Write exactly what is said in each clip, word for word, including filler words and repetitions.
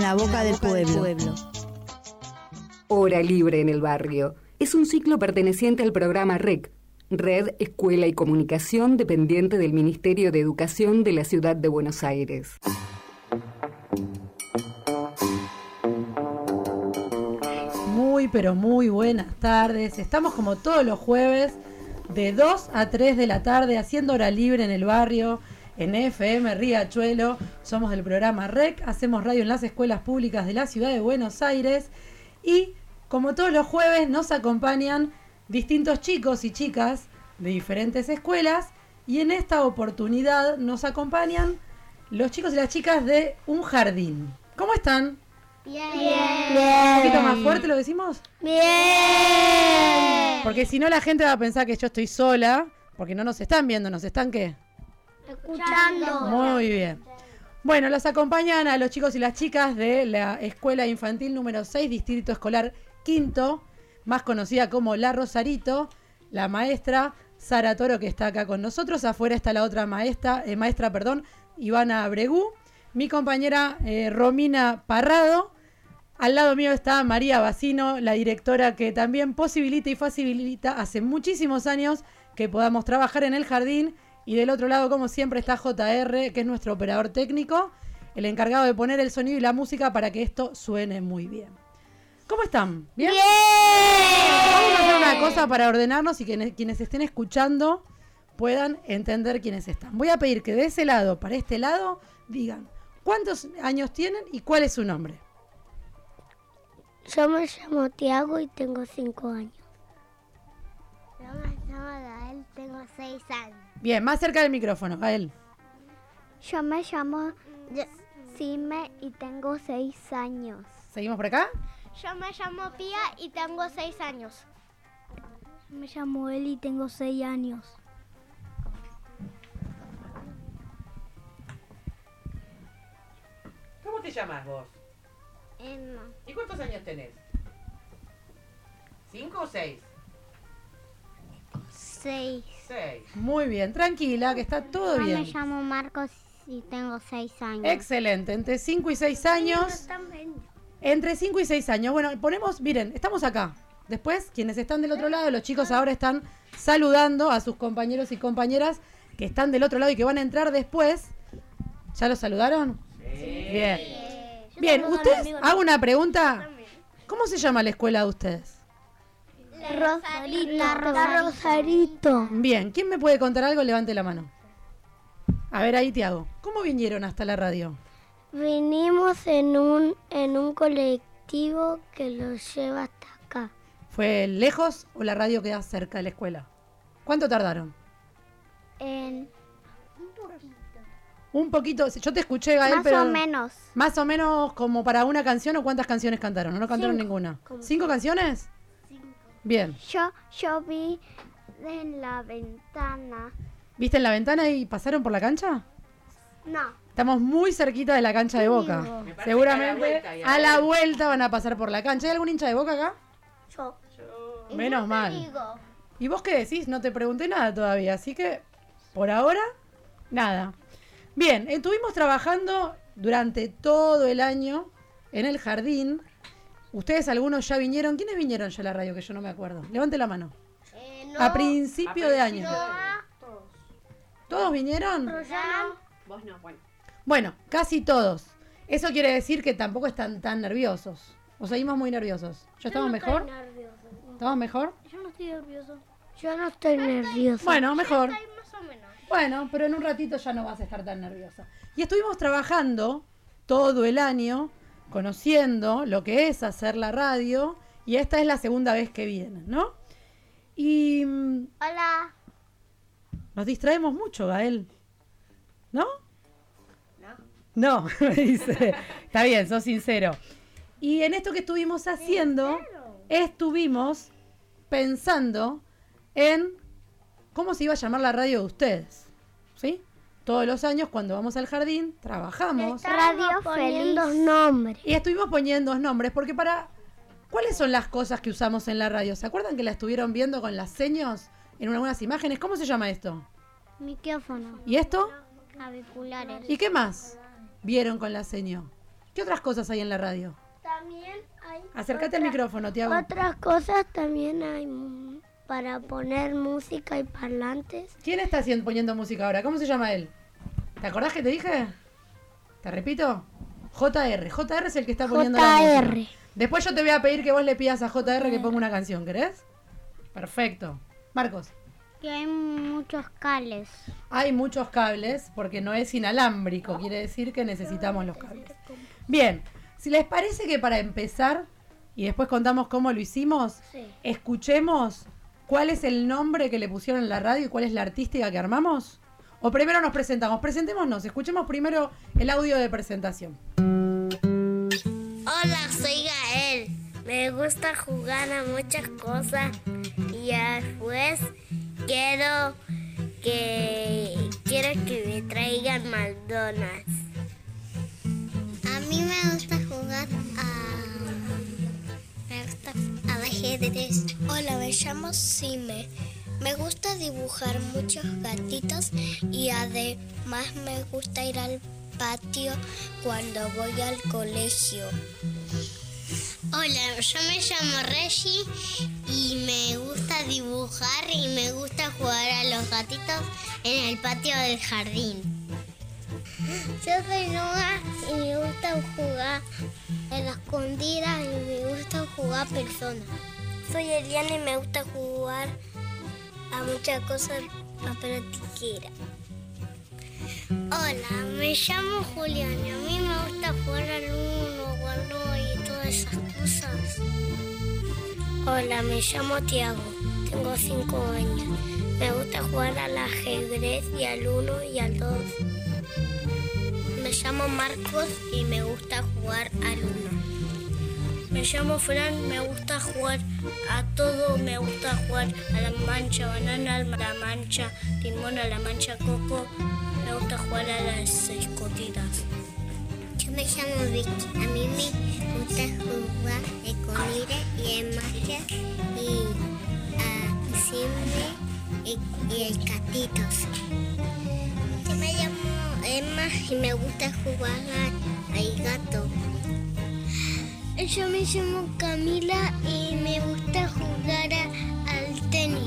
la boca del pueblo. Hora Libre en el Barrio es un ciclo perteneciente al programa R E C, Red Escuela y Comunicación, dependiente del Ministerio de Educación de la Ciudad de Buenos Aires. Muy, pero muy buenas tardes. Estamos como todos los jueves de dos a tres de la tarde haciendo Hora Libre en el Barrio, en F M Riachuelo. Somos del programa R E C, hacemos radio en las escuelas públicas de la Ciudad de Buenos Aires y como todos los jueves nos acompañan distintos chicos y chicas de diferentes escuelas y en esta oportunidad nos acompañan los chicos y las chicas de un jardín. ¿Cómo están? Bien. ¿Un poquito más fuerte lo decimos? Bien. Porque si no la gente va a pensar que yo estoy sola, porque no nos están viendo, ¿nos están qué? Escuchando. Muy bien. Bueno, los acompañan a los chicos y las chicas de la Escuela Infantil número seis, Distrito Escolar Quinto, más conocida como La Rosarito, la maestra Sara Toro, que está acá con nosotros. Afuera está la otra maestra, eh, maestra, perdón, Ivana Bregú. Mi compañera eh, Romina Parrado. Al lado mío está María Bacino, la directora que también posibilita y facilita hace muchísimos años que podamos trabajar en el jardín. Y del otro lado, como siempre, está J R, que es nuestro operador técnico, el encargado de poner el sonido y la música para que esto suene muy bien. ¿Cómo están? ¿Bien? Bien. Vamos a hacer una cosa para ordenarnos y que quienes estén escuchando puedan entender quiénes están. Voy a pedir que de ese lado para este lado digan cuántos años tienen y cuál es su nombre. Yo me llamo Tiago y tengo cinco años. Yo me llamo Gael, tengo seis años. Bien, más cerca del micrófono, Gael. Yo me llamo Sime y tengo seis años. ¿Seguimos por acá? Yo me llamo Pía y tengo seis años. Yo me llamo Eli y tengo seis años. ¿Cómo te llamas vos? Emma. ¿Y cuántos años tenés? ¿Cinco o seis? Seis. Seis. Muy bien, tranquila, que está todo Yo bien. me llamo Marcos y tengo seis años. Excelente, entre cinco y seis años. Entre cinco y seis años. Bueno, ponemos, miren, estamos acá. Después, quienes están del otro lado, los chicos ahora están saludando a sus compañeros y compañeras que están del otro lado y que van a entrar después. ¿Ya los saludaron? Sí. Bien. Yo Bien, saludo a ustedes, los amigos. hago una pregunta. ¿Cómo se llama la escuela de ustedes? Rosarito. La Rosarito. Bien, ¿quién me puede contar algo? Levante la mano. A ver, ahí te hago. ¿Cómo vinieron hasta la radio? Vinimos en un en un colectivo que los lleva hasta acá. ¿Fue lejos o la radio queda cerca de la escuela? ¿Cuánto tardaron? En Un poquito. Yo te escuché, Gael, Más pero... o menos. Más o menos como para una canción o cuántas canciones cantaron. ¿No, no cantaron Cinco. ninguna? Como ¿Cinco canciones? Cinco. Bien. Yo yo vi en la ventana. ¿Viste en la ventana y pasaron por la cancha? No. Estamos muy cerquita de la cancha de Boca. Seguramente a la vuelta van a pasar por la cancha. ¿Hay algún hincha de Boca acá? Yo. Menos mal. ¿Y vos qué decís? No te pregunté nada todavía, así que por ahora, nada. Bien, estuvimos trabajando durante todo el año en el jardín. Ustedes algunos ya vinieron. ¿Quiénes vinieron ya a la radio? Que yo no me acuerdo. Levante la mano. Eh, no. A principio de año. Todos. ¿Todos vinieron? Rosana. Vos no, bueno. Bueno, casi todos. Eso quiere decir que tampoco están tan nerviosos. ¿O seguimos muy nerviosos? ¿Ya estamos mejor? ¿Estamos mejor? Yo no estoy nervioso. Yo no estoy nervioso. Bueno, mejor. Estoy más o menos. Bueno, pero en un ratito ya no vas a estar tan nerviosa. Y estuvimos trabajando todo el año, conociendo lo que es hacer la radio, y esta es la segunda vez que vienen, ¿no? Y mm, Hola. nos distraemos mucho, Gael. ¿No? No, me dice. Está bien, sos sincero. Y en esto que estuvimos haciendo, estuvimos pensando en cómo se iba a llamar la radio de ustedes. ¿Sí? Todos los años, cuando vamos al jardín, trabajamos. Radio poniendo nombres. Y estuvimos poniendo nombres, porque para... ¿Cuáles son las cosas que usamos en la radio? ¿Se acuerdan que la estuvieron viendo con las señas en algunas imágenes? ¿Cómo se llama esto? Micrófono. ¿Y esto? Auriculares. ¿Y qué más vieron con la seño? ¿Qué otras cosas hay en la radio? También hay... Acércate al micrófono, Tiago. Otras cosas también hay mm, para poner música y parlantes. ¿Quién está haciendo, poniendo música ahora? ¿Cómo se llama él? ¿Te acordás que te dije? ¿Te repito? J R. J R es el que está poniendo la J música. R. Después yo te voy a pedir que vos le pidas a J R que ponga una canción, ¿querés? Perfecto. Marcos. Que hay muchos cables. Hay muchos cables porque no es inalámbrico, quiere decir que necesitamos los cables. Bien, si les parece que para empezar, y después contamos cómo lo hicimos, Sí. escuchemos cuál es el nombre que le pusieron en la radio y cuál es la artística que armamos. O primero nos presentamos, presentémonos, escuchemos primero el audio de presentación. Hola, soy Gael. Me gusta jugar a muchas cosas y después quiero que quiero que me traigan McDonald's. A mí me gusta jugar a me gusta al ajedrez. Hola, me llamo Sime. Me gusta dibujar muchos gatitos y además me gusta ir al patio cuando voy al colegio. Hola, yo me llamo Reggie y me gusta dibujar y me gusta jugar a los gatitos en el patio del jardín. Yo soy Noah y me gusta jugar en la escondida y me gusta jugar personas. Soy Eliana y me gusta jugar a muchas cosas a pelotiquera. Hola, me llamo Julián y a mí me gusta jugar al uno, al dos y todas esas cosas. Hola, me llamo Tiago, tengo cinco años. Me gusta jugar al ajedrez y al uno y al dos. Me llamo Marcos y me gusta jugar al uno. Me llamo Fran, me gusta jugar a todo, me gusta jugar a la mancha banana, a la mancha limón, a la mancha coco. Me gusta jugar a las escondidas. Yo me llamo Vicky. A mí me gusta jugar escondida y en magia y a cine y, y el gatitos. Yo me llamo Emma y me gusta jugar al gato. Yo me llamo Camila y me gusta jugar a, al tenis.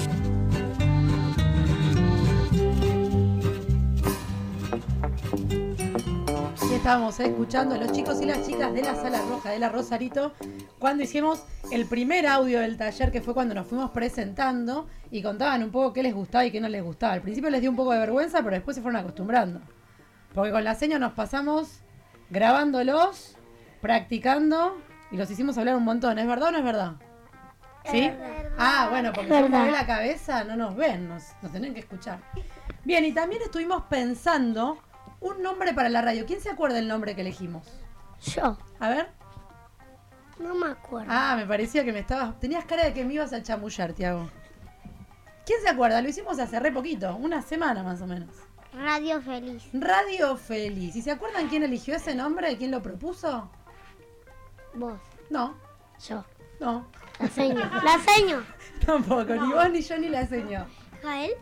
Y estábamos eh, escuchando a los chicos y las chicas de la Sala Roja de la Rosarito cuando hicimos el primer audio del taller, que fue cuando nos fuimos presentando y contaban un poco qué les gustaba y qué no les gustaba. Al principio les dio un poco de vergüenza, pero después se fueron acostumbrando. Porque con la seña nos pasamos grabándolos, practicando y los hicimos hablar un montón. ¿Es verdad o no es verdad? ¿Sí? Es verdad. Ah, bueno, porque Es si verdad. mueve la cabeza no nos ven, nos, nos tienen que escuchar. Bien, y también estuvimos pensando un nombre para la radio. ¿Quién se acuerda del nombre que elegimos? Yo, A ver. no me acuerdo. Ah, me parecía que me estabas... Tenías cara de que me ibas a chamullar, Tiago. ¿Quién se acuerda? Lo hicimos hace re poquito, una semana más o menos. Radio Feliz. Radio Feliz. ¿Y se acuerdan quién eligió ese nombre? ¿Quién lo propuso? Vos, No, yo. no. La seño. La seño. Tampoco, ni vos, ni yo, ni la señor. Jael.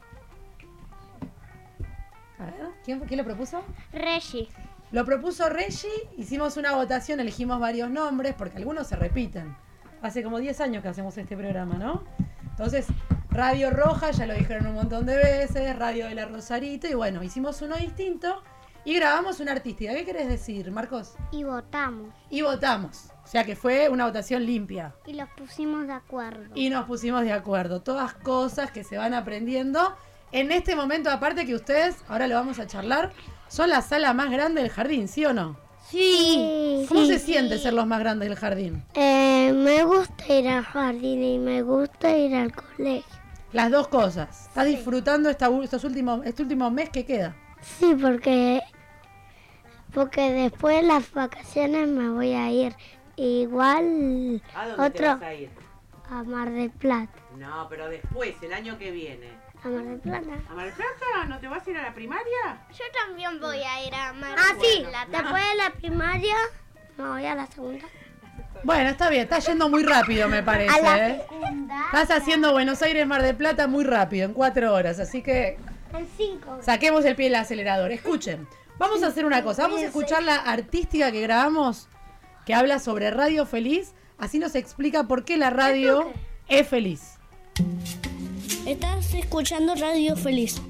A ver, ¿quién, ¿quién lo propuso? Reggie. Lo propuso Reggie, hicimos una votación, elegimos varios nombres, porque algunos se repiten. Hace como diez años que hacemos este programa, ¿no? Entonces, Radio Roja, ya lo dijeron un montón de veces, Radio de la Rosarito, y bueno, hicimos uno distinto y grabamos una artística. ¿Qué querés decir, Marcos? Y votamos. Y votamos, o sea que fue una votación limpia. Y los pusimos de acuerdo. Y nos pusimos de acuerdo, todas cosas que se van aprendiendo. En este momento, aparte que ustedes, ahora lo vamos a charlar, son la sala más grande del jardín, ¿sí o no? Sí. ¿Cómo sí. se siente ser los más grandes del jardín? Eh, me gusta ir al jardín y me gusta ir al colegio. Las dos cosas. ¿Estás disfrutando esta, u- estos últimos, este último mes que queda? Sí, porque porque después de las vacaciones me voy a ir. Igual ¿A dónde te otro vas a ir? a Mar del Plata. No, pero después, el año que viene. A Mar del Plata. ¿A Mar del Plata? ¿No te vas a ir a la primaria? Yo también voy a ir a Mar Ah, sí. del Plata. Después de la primaria me voy a la segunda. Bueno, está bien, está yendo muy rápido, me parece. A la ¿eh? segunda. Estás haciendo Buenos Aires, Mar del Plata muy rápido, en cuatro horas. Así que En cinco. saquemos el pie del acelerador. Escuchen, Vamos a hacer una cosa, vamos a escuchar la artística que grabamos, que habla sobre Radio Feliz, así nos explica por qué la radio es feliz. Estás escuchando Radio Feliz.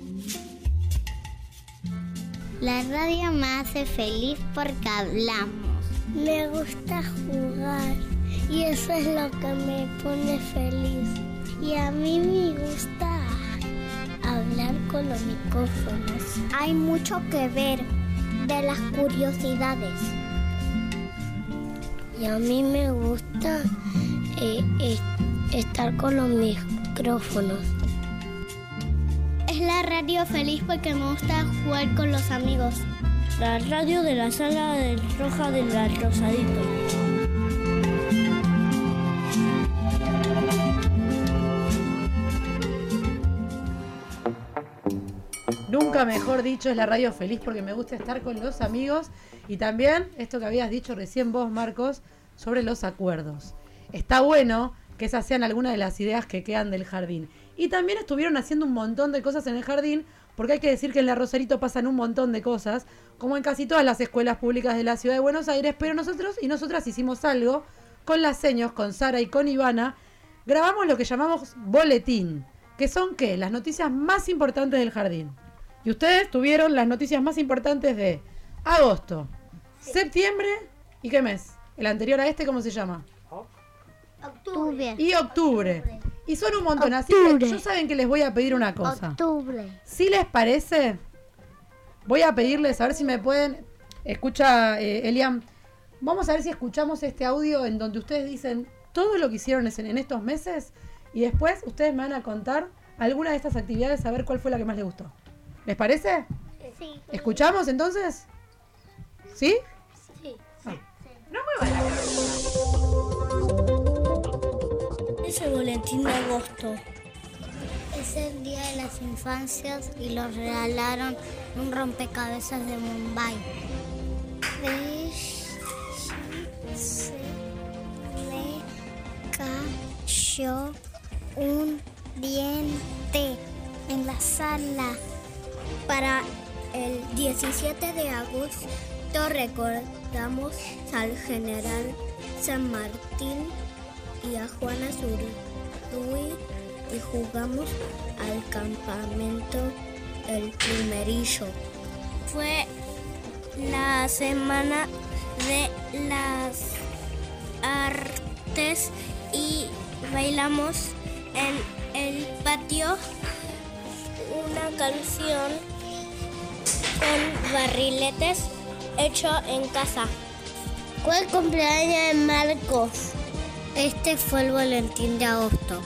La radio me hace feliz porque hablamos. Me gusta jugar y eso es lo que me pone feliz. Y a mí me gusta hablar con los micrófonos. Hay mucho que ver de las curiosidades. Y a mí me gusta eh, eh, estar con los micrófonos. Es la radio feliz porque me gusta jugar con los amigos. La radio de la sala del Roja del Rosadito. Nunca mejor dicho, es la radio feliz porque me gusta estar con los amigos. Y también esto que habías dicho recién vos, Marcos, sobre los acuerdos. Está bueno que esas sean algunas de las ideas que quedan del jardín. Y también estuvieron haciendo un montón de cosas en el jardín, porque hay que decir que en la Rosarito pasan un montón de cosas, como en casi todas las escuelas públicas de la ciudad de Buenos Aires, pero nosotros y nosotras hicimos algo con las seños, con Sara y con Ivana. Grabamos lo que llamamos boletín, que son, ¿qué? Las noticias más importantes del jardín. Y ustedes tuvieron las noticias más importantes de agosto, sí. septiembre y ¿qué mes? El anterior a este, ¿cómo se llama? Octubre. Y octubre. Y son un montón, Octubre. así que yo saben que les voy a pedir una cosa. Octubre. Si les parece, voy a pedirles a ver si me pueden... Escucha, eh, Elian, vamos a ver si escuchamos este audio en donde ustedes dicen todo lo que hicieron en, en estos meses y después ustedes me van a contar alguna de estas actividades, a ver cuál fue la que más les gustó. ¿Les parece? Sí. ¿Escuchamos entonces? ¿Sí? Sí. Ah. No mueva la cara. Es el boletín de agosto. Es el día de las infancias y los regalaron un rompecabezas de Mumbai. Se me cayó un diente en la sala. Para el diecisiete de agosto recordamos al general San Martín y a Juana Zurduy y jugamos al campamento El Primerillo. Fue la semana de las artes y bailamos en el patio una canción con barriletes hecho en casa. Fue el cumpleaños de Marcos. Este fue el boletín de agosto.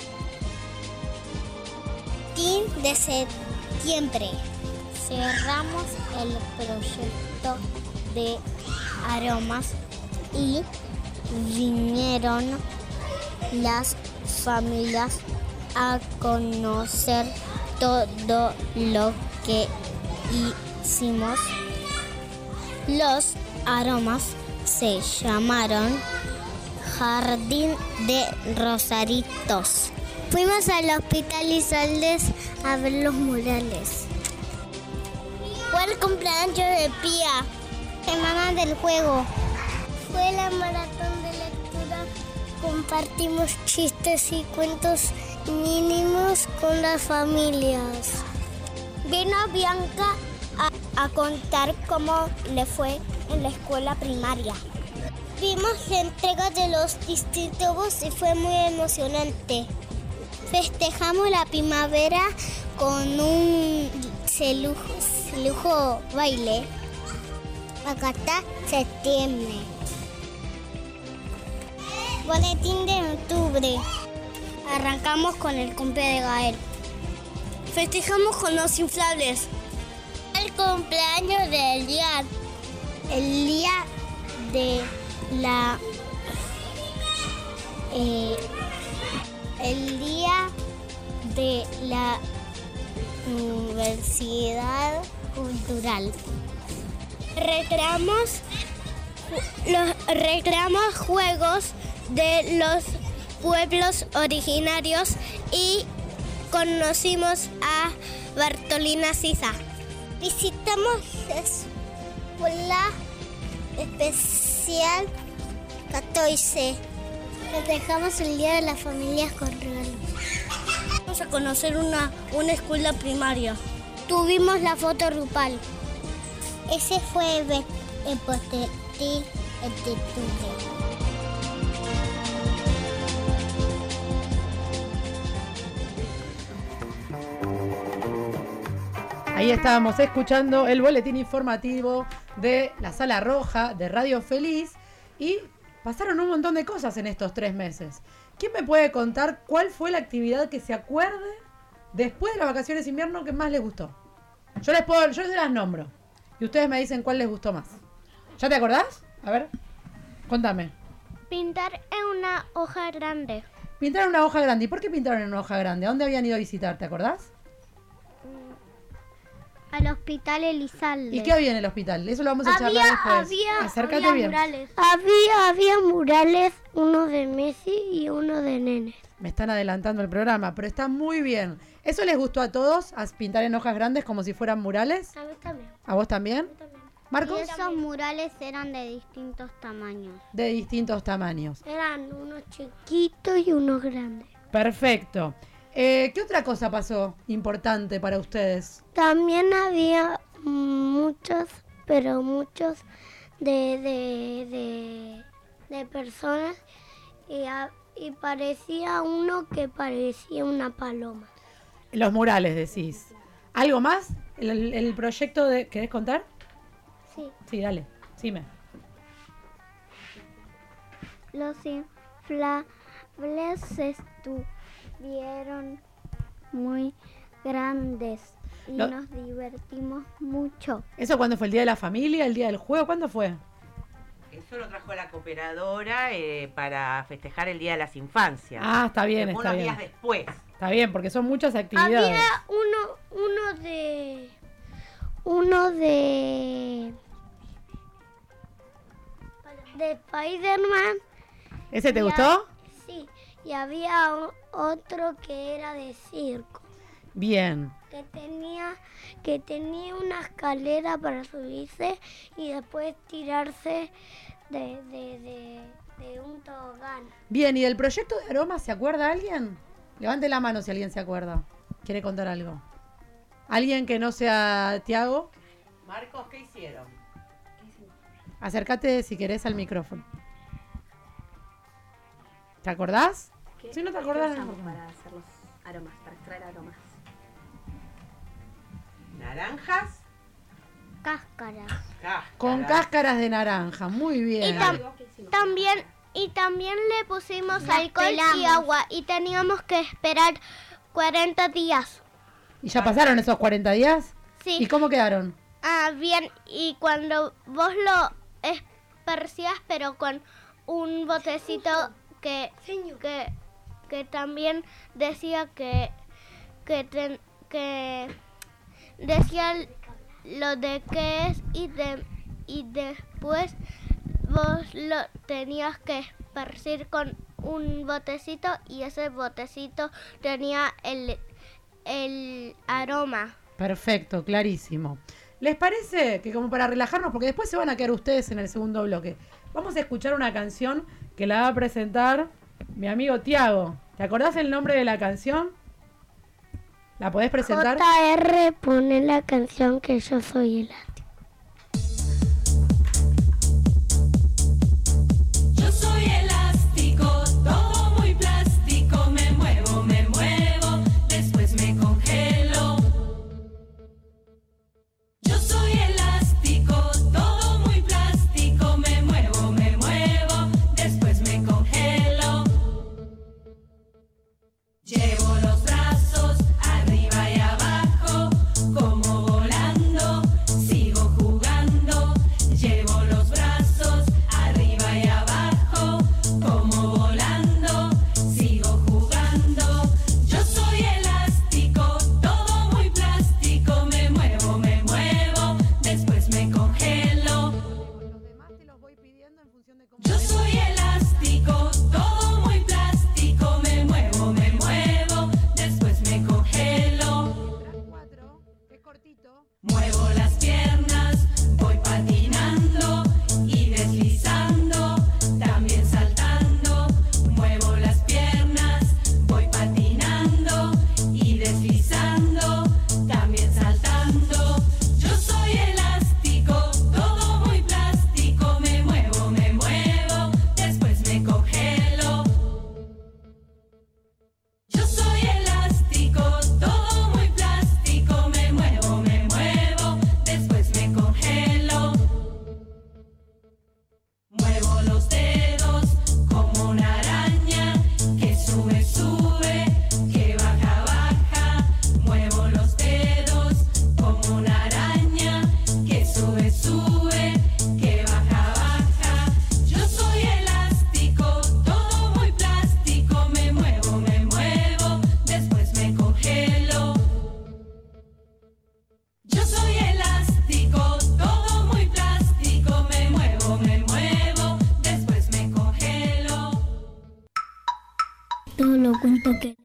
Boletín de septiembre. Cerramos el proyecto de aromas y vinieron las familias a conocer todo lo que hicimos. Los aromas se llamaron Jardín de Rosaritos. Fuimos al Hospital Isoldes a ver los murales. Fue el cumpleaños de Pía. Semana del juego. Fue la maratón de lectura. Compartimos chistes y cuentos mínimos con las familias. Vino Bianca a, a contar cómo le fue en la escuela primaria. Vimos la entrega de los distintivos y fue muy emocionante. Festejamos la primavera con un celujo, celujo baile. Acá está septiembre. Boletín de octubre. Arrancamos con el cumple de Gael. Festejamos con los inflables. El cumpleaños de Elian. El día de la... Eh, el día de la Universidad Cultural. Recreamos, los, recreamos juegos de los pueblos originarios y conocimos a Bartolina Sisa. Visitamos escuela especial catorce. Festejamos el Día de las Familias con regalos. Vamos a conocer una, una escuela primaria. Tuvimos la foto grupal. Ese fue el, el postetín, el título. Ahí estábamos escuchando el boletín informativo de la Sala Roja de Radio Feliz y pasaron un montón de cosas en estos tres meses. ¿Quién me puede contar cuál fue la actividad que se acuerde después de las vacaciones de invierno que más les gustó? Yo les puedo, yo se las nombro y ustedes me dicen cuál les gustó más. ¿Ya te acordás? A ver, contame. Pintar en una hoja grande. Pintaron una hoja grande. ¿Y por qué pintaron en una hoja grande? ¿A dónde habían ido a visitar? ¿Te acordás? Al hospital Elizalde. ¿Y qué había en el hospital? Eso lo vamos a había, charlar después. Había, Acércate había bien. Murales. Había, había murales, uno de Messi y uno de nenes. Me están adelantando el programa, pero está muy bien. ¿Eso les gustó a todos? ¿A pintar en hojas grandes como si fueran murales? A mí también. ¿A vos también? también. ¿Marcos? Y esos murales eran de distintos tamaños. De distintos tamaños. Eran unos chiquitos y unos grandes. Perfecto. Eh, ¿Qué otra cosa pasó importante para ustedes? También había muchos, pero muchos de, de, de, de personas y, a, y parecía uno que parecía una paloma. Los murales, decís. ¿Algo más? ¿El, el proyecto de... ¿Querés contar? Sí. Sí, dale. Dime. Los inflables estuvieron muy grandes y Lo... nos divertimos mucho. ¿Eso cuándo fue? ¿El día de la familia? ¿El día del juego? ¿Cuándo fue? Eso lo trajo la cooperadora eh, para festejar el Día de las Infancias. Ah, está bien, Unos está bien. días después. Está bien, porque son muchas actividades. Había uno, uno de... Uno de... De Spider-Man. ¿Ese te Y gustó? a- Sí, y había o- otro que era de circo. Bien. Que tenía, que tenía una escalera para subirse y después tirarse de, de, de, de un tobogán. Bien, ¿y del proyecto de aromas se acuerda alguien? Levante la mano si alguien se acuerda. ¿Quiere contar algo? ¿Alguien que no sea Tiago? Marcos, ¿qué hicieron? Acércate si querés al micrófono. ¿Te acordás? Si no te acordás, no usamos importa. para hacer los aromas, para extraer aromas? ¿Naranjas? Cáscaras. Cáscaras. Con cáscaras de naranja, muy bien. Y tam- también, y también le pusimos Las alcohol y pelamos. agua y teníamos que esperar cuarenta días. ¿Y ya pasaron esos cuarenta días? Sí. ¿Y cómo quedaron? Ah, bien, y cuando vos lo esparcías, pero con un botecito que, que, que también decía que, que, ten- que decía lo de qué es y, de, y después vos lo tenías que esparcir con un botecito y ese botecito tenía el, el aroma. Perfecto, clarísimo. ¿Les parece que como para relajarnos, porque después se van a quedar ustedes en el segundo bloque, vamos a escuchar una canción que la va a presentar mi amigo Tiago? ¿Te acordás el nombre de la canción? ¿La podés presentar? J R pone la canción que yo soy elástico. Yo soy elástico, todo muy plástico, me muevo, me muevo, después me congelo. Yo soy elástico, todo muy plástico, me muevo, me muevo, después me congelo. Llevo los brazos arriba y abajo, como volando, sigo jugando. Llevo los brazos arriba y abajo, como volando, sigo jugando. Yo soy elástico, todo muy plástico, me muevo, me muevo, después me congelo. Los demás te los voy pidiendo en función de cómo... Yo soy elástico, todo muy plástico, me muevo, me muevo, después me congelo. cuatro, es cortito. Muevo las piernas, voy patinando. cuento que...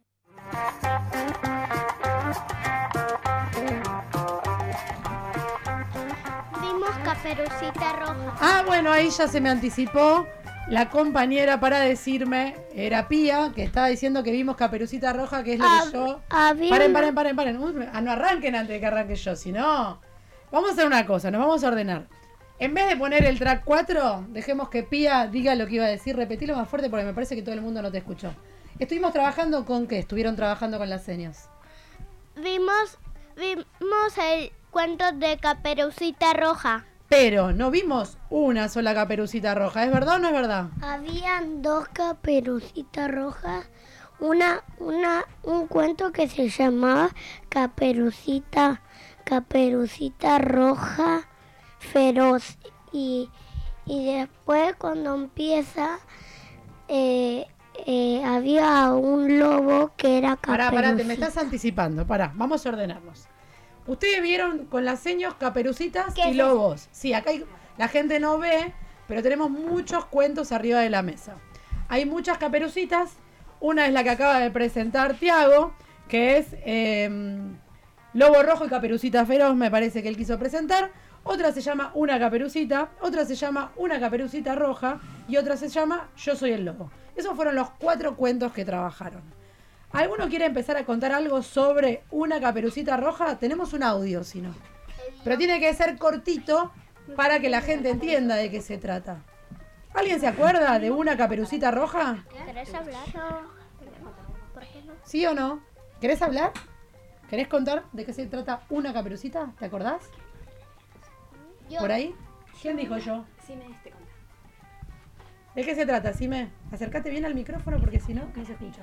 Vimos Caperucita Roja. Ah, bueno, ahí ya se me anticipó la compañera para decirme, era Pía, que estaba diciendo que vimos Caperucita Roja, que es lo Hab- que yo... había Paren, una- paren, paren, paren. Uy, ah, no arranquen antes de que arranque yo, si no... Vamos a hacer una cosa, nos vamos a ordenar. En vez de poner el track cuatro, dejemos que Pía diga lo que iba a decir. Repetilo más fuerte porque me parece que todo el mundo no te escuchó. Estuvimos trabajando con qué? Estuvieron trabajando con las señas. Vimos, vimos el cuento de Caperucita Roja. Pero no vimos una sola Caperucita Roja. ¿Es verdad o no es verdad? Habían dos Caperucitas Rojas. Una, una, un cuento que se llamaba Caperucita, Caperucita Roja Feroz. Y, y después cuando empieza, eh, eh, había un lobo que era Pará, Caperucita. pará, te me estás anticipando. Pará, vamos a ordenarnos. Ustedes vieron con las señas Caperucitas ¿Qué y es lobos. Sí, acá hay- la gente no ve, pero tenemos muchos cuentos arriba de la mesa. Hay muchas Caperucitas. Una es la que acaba de presentar Tiago, que es eh, Lobo Rojo y Caperucita Feroz, me parece que él quiso presentar. Otra se llama Una Caperucita, otra se llama Una Caperucita Roja y otra se llama Yo Soy el Lobo. Esos fueron los cuatro cuentos que trabajaron. ¿Alguno quiere empezar a contar algo sobre Una Caperucita Roja? Tenemos un audio, si no. Pero tiene que ser cortito para que la gente entienda de qué se trata. ¿Alguien se acuerda de Una Caperucita Roja? ¿Querés hablar? ¿Por qué no? ¿Sí o no? ¿Querés hablar? ¿Querés contar de qué se trata Una Caperucita? ¿Te acordás? ¿Por ahí? ¿Quién dijo yo? Sí, me este conta. ¿De qué se trata, Sime? Acércate bien al micrófono porque si no, no se escucha.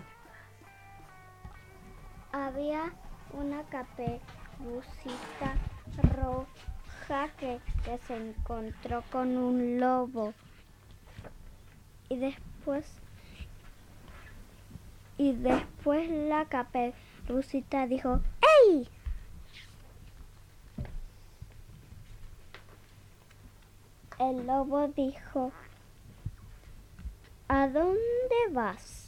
Había una Caperucita Roja que, que se encontró con un lobo. Y después, y después la Caperucita dijo, ¡Ey! El lobo dijo, ¿a dónde vas?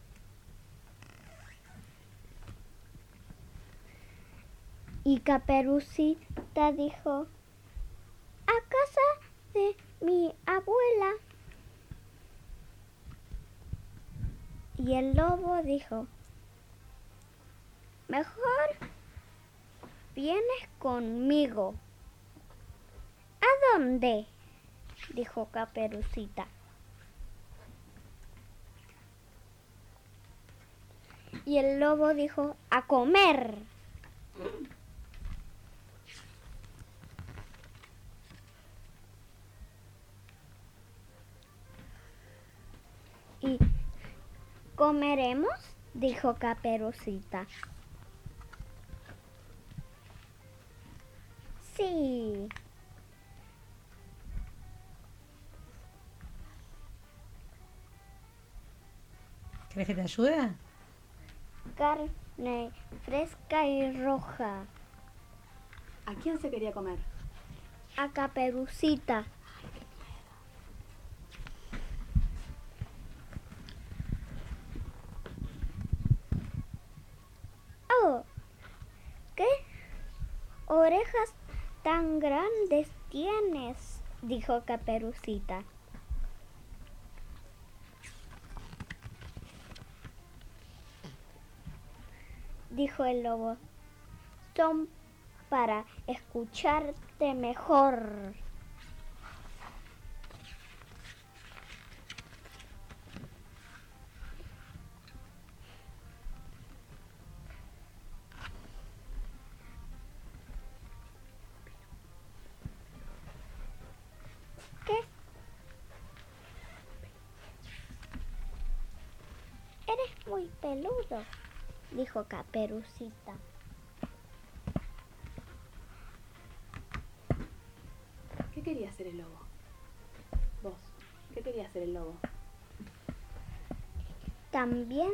Y Caperucita dijo, a casa de mi abuela. Y el lobo dijo, mejor vienes conmigo. ¿A dónde? Dijo Caperucita. Y el lobo dijo, a comer. Y comeremos, dijo Caperucita. Sí. ¿Querés que te ayude? Carne fresca y roja. ¿A quién se quería comer? A Caperucita. Oh, ¿qué orejas tan grandes tienes? Dijo Caperucita. Dijo el lobo, son para escucharte mejor. ¿Qué? Eres muy peludo, dijo Caperucita. ¿Qué quería hacer el lobo? Vos, ¿qué quería hacer el lobo? También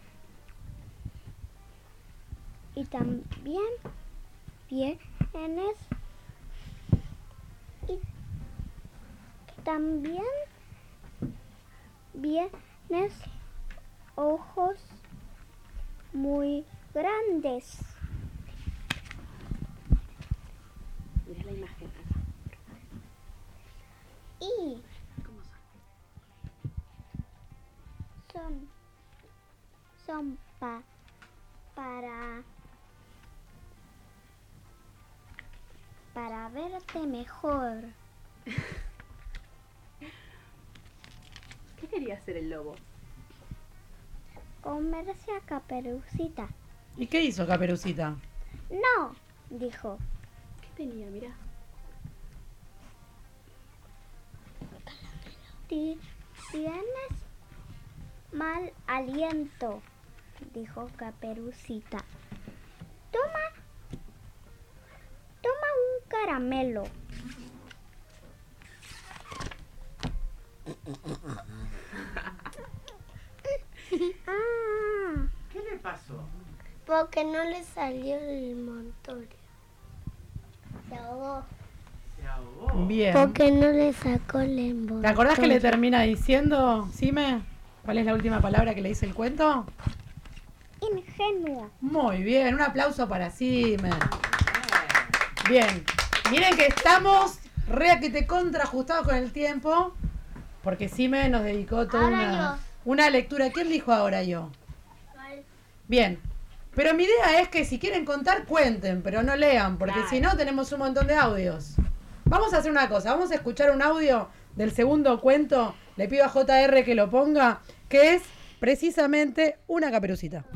y también vienes y también vienes ojos muy grandes. Mira la imagen acá. Y ¿Cómo son? son, son pa, para, para verte mejor. ¿Qué quería hacer el lobo? Comerse a Caperucita. ¿Y qué hizo Caperucita? No, dijo. ¿Qué tenía? Mirá. Ti- Tienes mal aliento, dijo Caperucita. Toma, toma un caramelo. Ah, ¿Qué le pasó? Porque no le salió el montorio. Se ahogó. Se ahogó. Bien. Porque no le sacó el envoltorio. ¿Te acordás que le termina diciendo, Sime? ¿Cuál es la última palabra que le dice el cuento? ingenuo. Muy bien, un aplauso para Sime. Bien, miren que estamos re que te contraajustados con el tiempo, porque Sime nos dedicó toda Ahora una, una lectura. ¿Quién dijo ahora yo? Bien, pero mi idea es que si quieren contar, cuenten, pero no lean, porque Claro. si no tenemos un montón de audios. Vamos a hacer una cosa, vamos a escuchar un audio del segundo cuento, le pido a J R que lo ponga, que es precisamente una caperucita.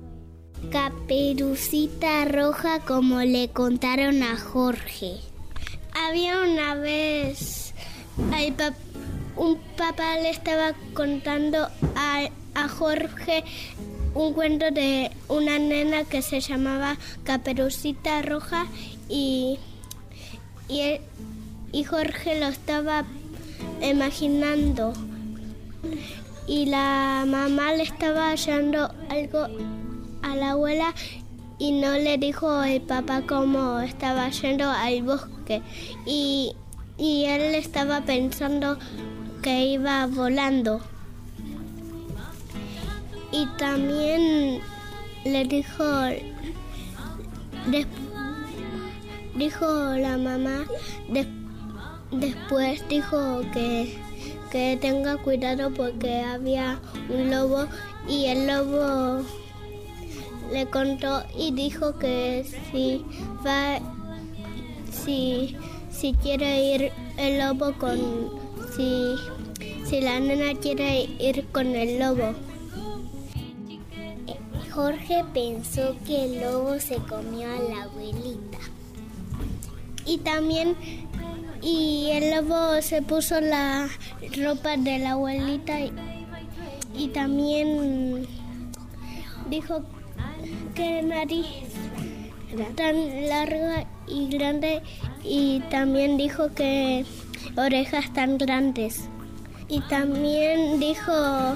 Caperucita Roja, como le contaron a Jorge. Había una vez, el pap- un papá le estaba contando a, a Jorge un cuento de una nena que se llamaba Caperucita Roja y, y, él- y Jorge lo estaba imaginando. Y la mamá le estaba hallando algo a la abuela y no le dijo el papá cómo estaba yendo al bosque. Y, y él estaba pensando que iba volando. Y también le dijo, des- dijo la mamá, des- después dijo que, que tenga cuidado porque había un lobo y el lobo le contó y dijo que si va, si, si quiere ir el lobo con, si, si la nena quiere ir con el lobo. Jorge pensó que el lobo se comió a la abuelita. Y también, y el lobo se puso la ropa de la abuelita y, y también dijo que nariz tan larga y grande y también dijo que orejas tan grandes. Y también dijo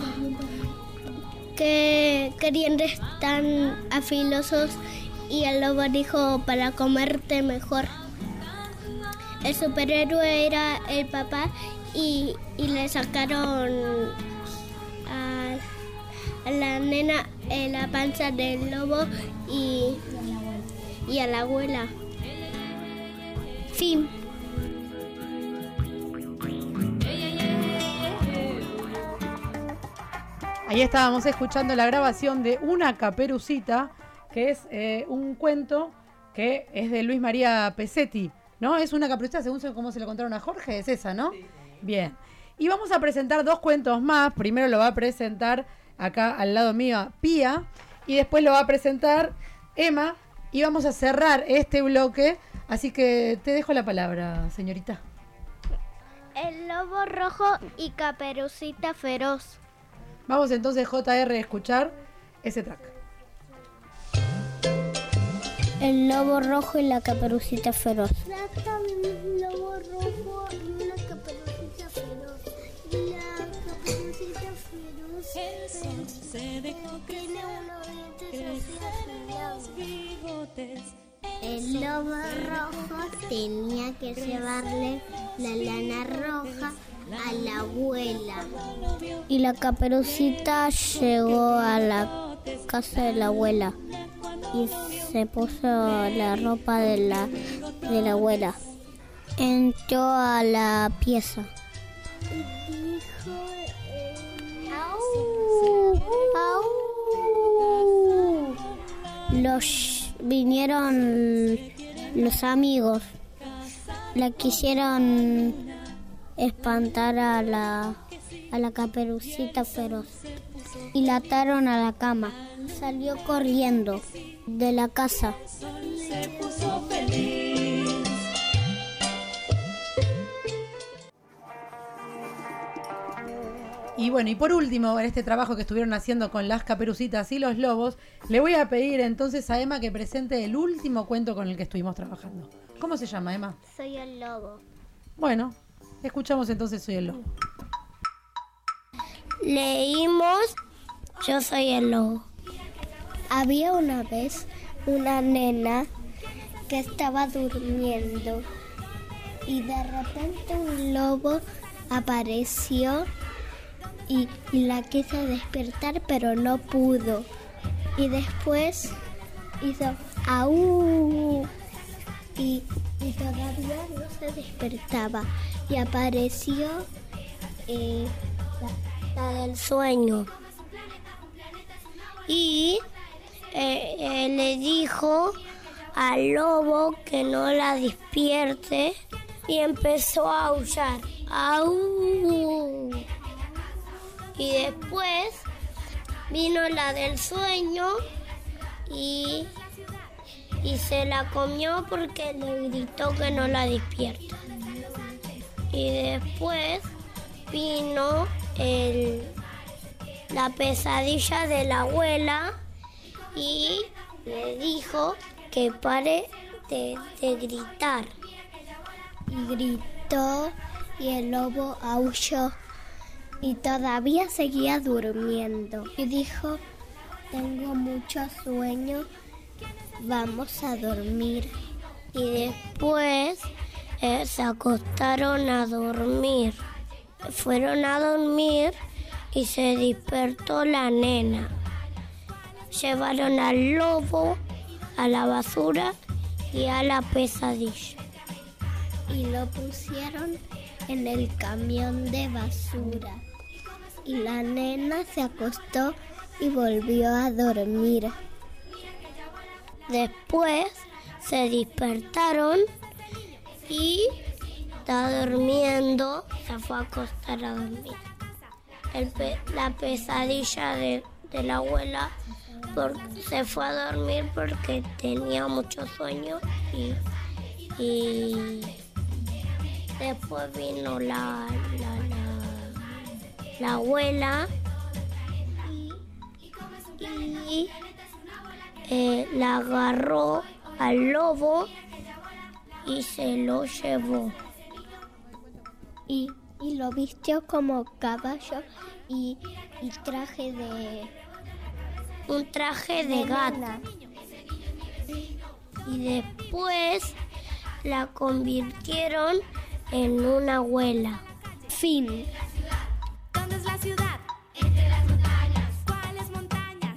que, que dientes tan afilosos y el lobo dijo para comerte mejor. El superhéroe era el papá y, y le sacaron a, a la nena en la panza del lobo y, y a la abuela. Fin. Ahí estábamos escuchando la grabación de Una Caperucita, que es eh, un cuento que es de Luis María Pesetti, ¿no? Es una caperucita, según cómo se lo contaron a Jorge, es esa, ¿no? Sí. Bien. Y vamos a presentar dos cuentos más. Primero lo va a presentar acá al lado mío Pía, y después lo va a presentar Emma, y vamos a cerrar este bloque. Así que te dejo la palabra, señorita. El lobo rojo y Caperucita Feroz. Vamos entonces, J R, a escuchar ese track. El lobo rojo y la Caperucita Feroz. Trata un lobo rojo y una caperucita feroz. Y la caperucita feroz tiene unos dientes así afilados. El lobo rojo tenía que llevarle la lana roja a la abuela. Y la Caperucita llegó a la casa de la abuela y se puso la ropa de la, de la abuela. Entró a la pieza y dijo, ¡au! ¡Au! Los vinieron los amigos, la quisieron espantar a la, a la Caperucita Feroz y la ataron a la cama. Salió corriendo de la casa. Se puso feliz. Y bueno, y por último, en este trabajo que estuvieron haciendo con las Caperucitas y los lobos, le voy a pedir entonces a Emma que presente el último cuento con el que estuvimos trabajando. ¿Cómo se llama, Emma? Soy el lobo. Bueno, escuchamos entonces Soy el lobo. Leímos Yo soy el lobo. Había una vez una nena que estaba durmiendo y de repente un lobo apareció y, y la quiso despertar, pero no pudo. Y después hizo ¡au! Y, y todavía no se despertaba. Y apareció eh, la, la del sueño. Y eh, eh, le dijo al lobo que no la despierte y empezó a aullar. ¡Au! Y después vino la del sueño y, y se la comió porque le gritó que no la despierta. Y después vino el, la pesadilla de la abuela y le dijo que pare de, de gritar. Y gritó y el lobo aulló. Y todavía seguía durmiendo. Y dijo, tengo mucho sueño, vamos a dormir. Y después eh, se acostaron a dormir. Fueron a dormir y se despertó la nena. Llevaron al lobo a la basura y a la pesadilla. Y lo pusieron en el camión de basura. Y la nena se acostó y volvió a dormir. Después se despertaron y está durmiendo, se fue a acostar a dormir. El pe- la pesadilla de, de la abuela por, se fue a dormir porque tenía mucho sueño y, y después vino la, la, la la abuela y, y eh, la agarró al lobo y se lo llevó y, y lo vistió como caballo y, y traje de un traje de gata y después la convirtieron en una abuela. Fin. ¿Dónde es la ciudad? Entre las montañas. ¿Cuáles montañas?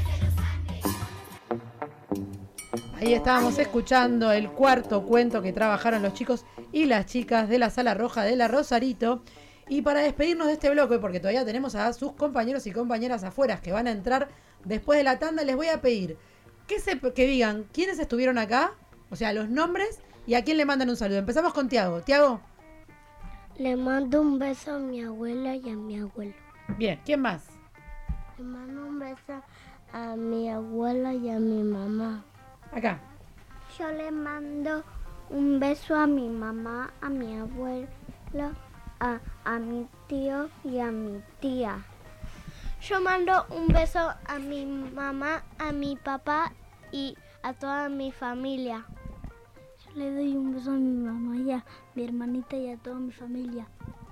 Ahí estábamos escuchando el cuarto cuento que trabajaron los chicos y las chicas de la Sala Roja de la Rosarito. Y para despedirnos de este bloque, porque todavía tenemos a sus compañeros y compañeras afuera que van a entrar después de la tanda, les voy a pedir que, se, que digan quiénes estuvieron acá, o sea, los nombres y a quién le mandan un saludo. Empezamos con Tiago. Tiago. Le mando un beso a mi abuela y a mi abuelo. Bien, ¿quién más? Le mando un beso a mi abuela y a mi mamá. Acá. Yo le mando un beso a mi mamá, a mi abuelo, a, a mi tío y a mi tía. Yo mando un beso a mi mamá, a mi papá y a toda mi familia. Yo le doy un beso a mi mamá y a mi hermanita y a toda mi familia.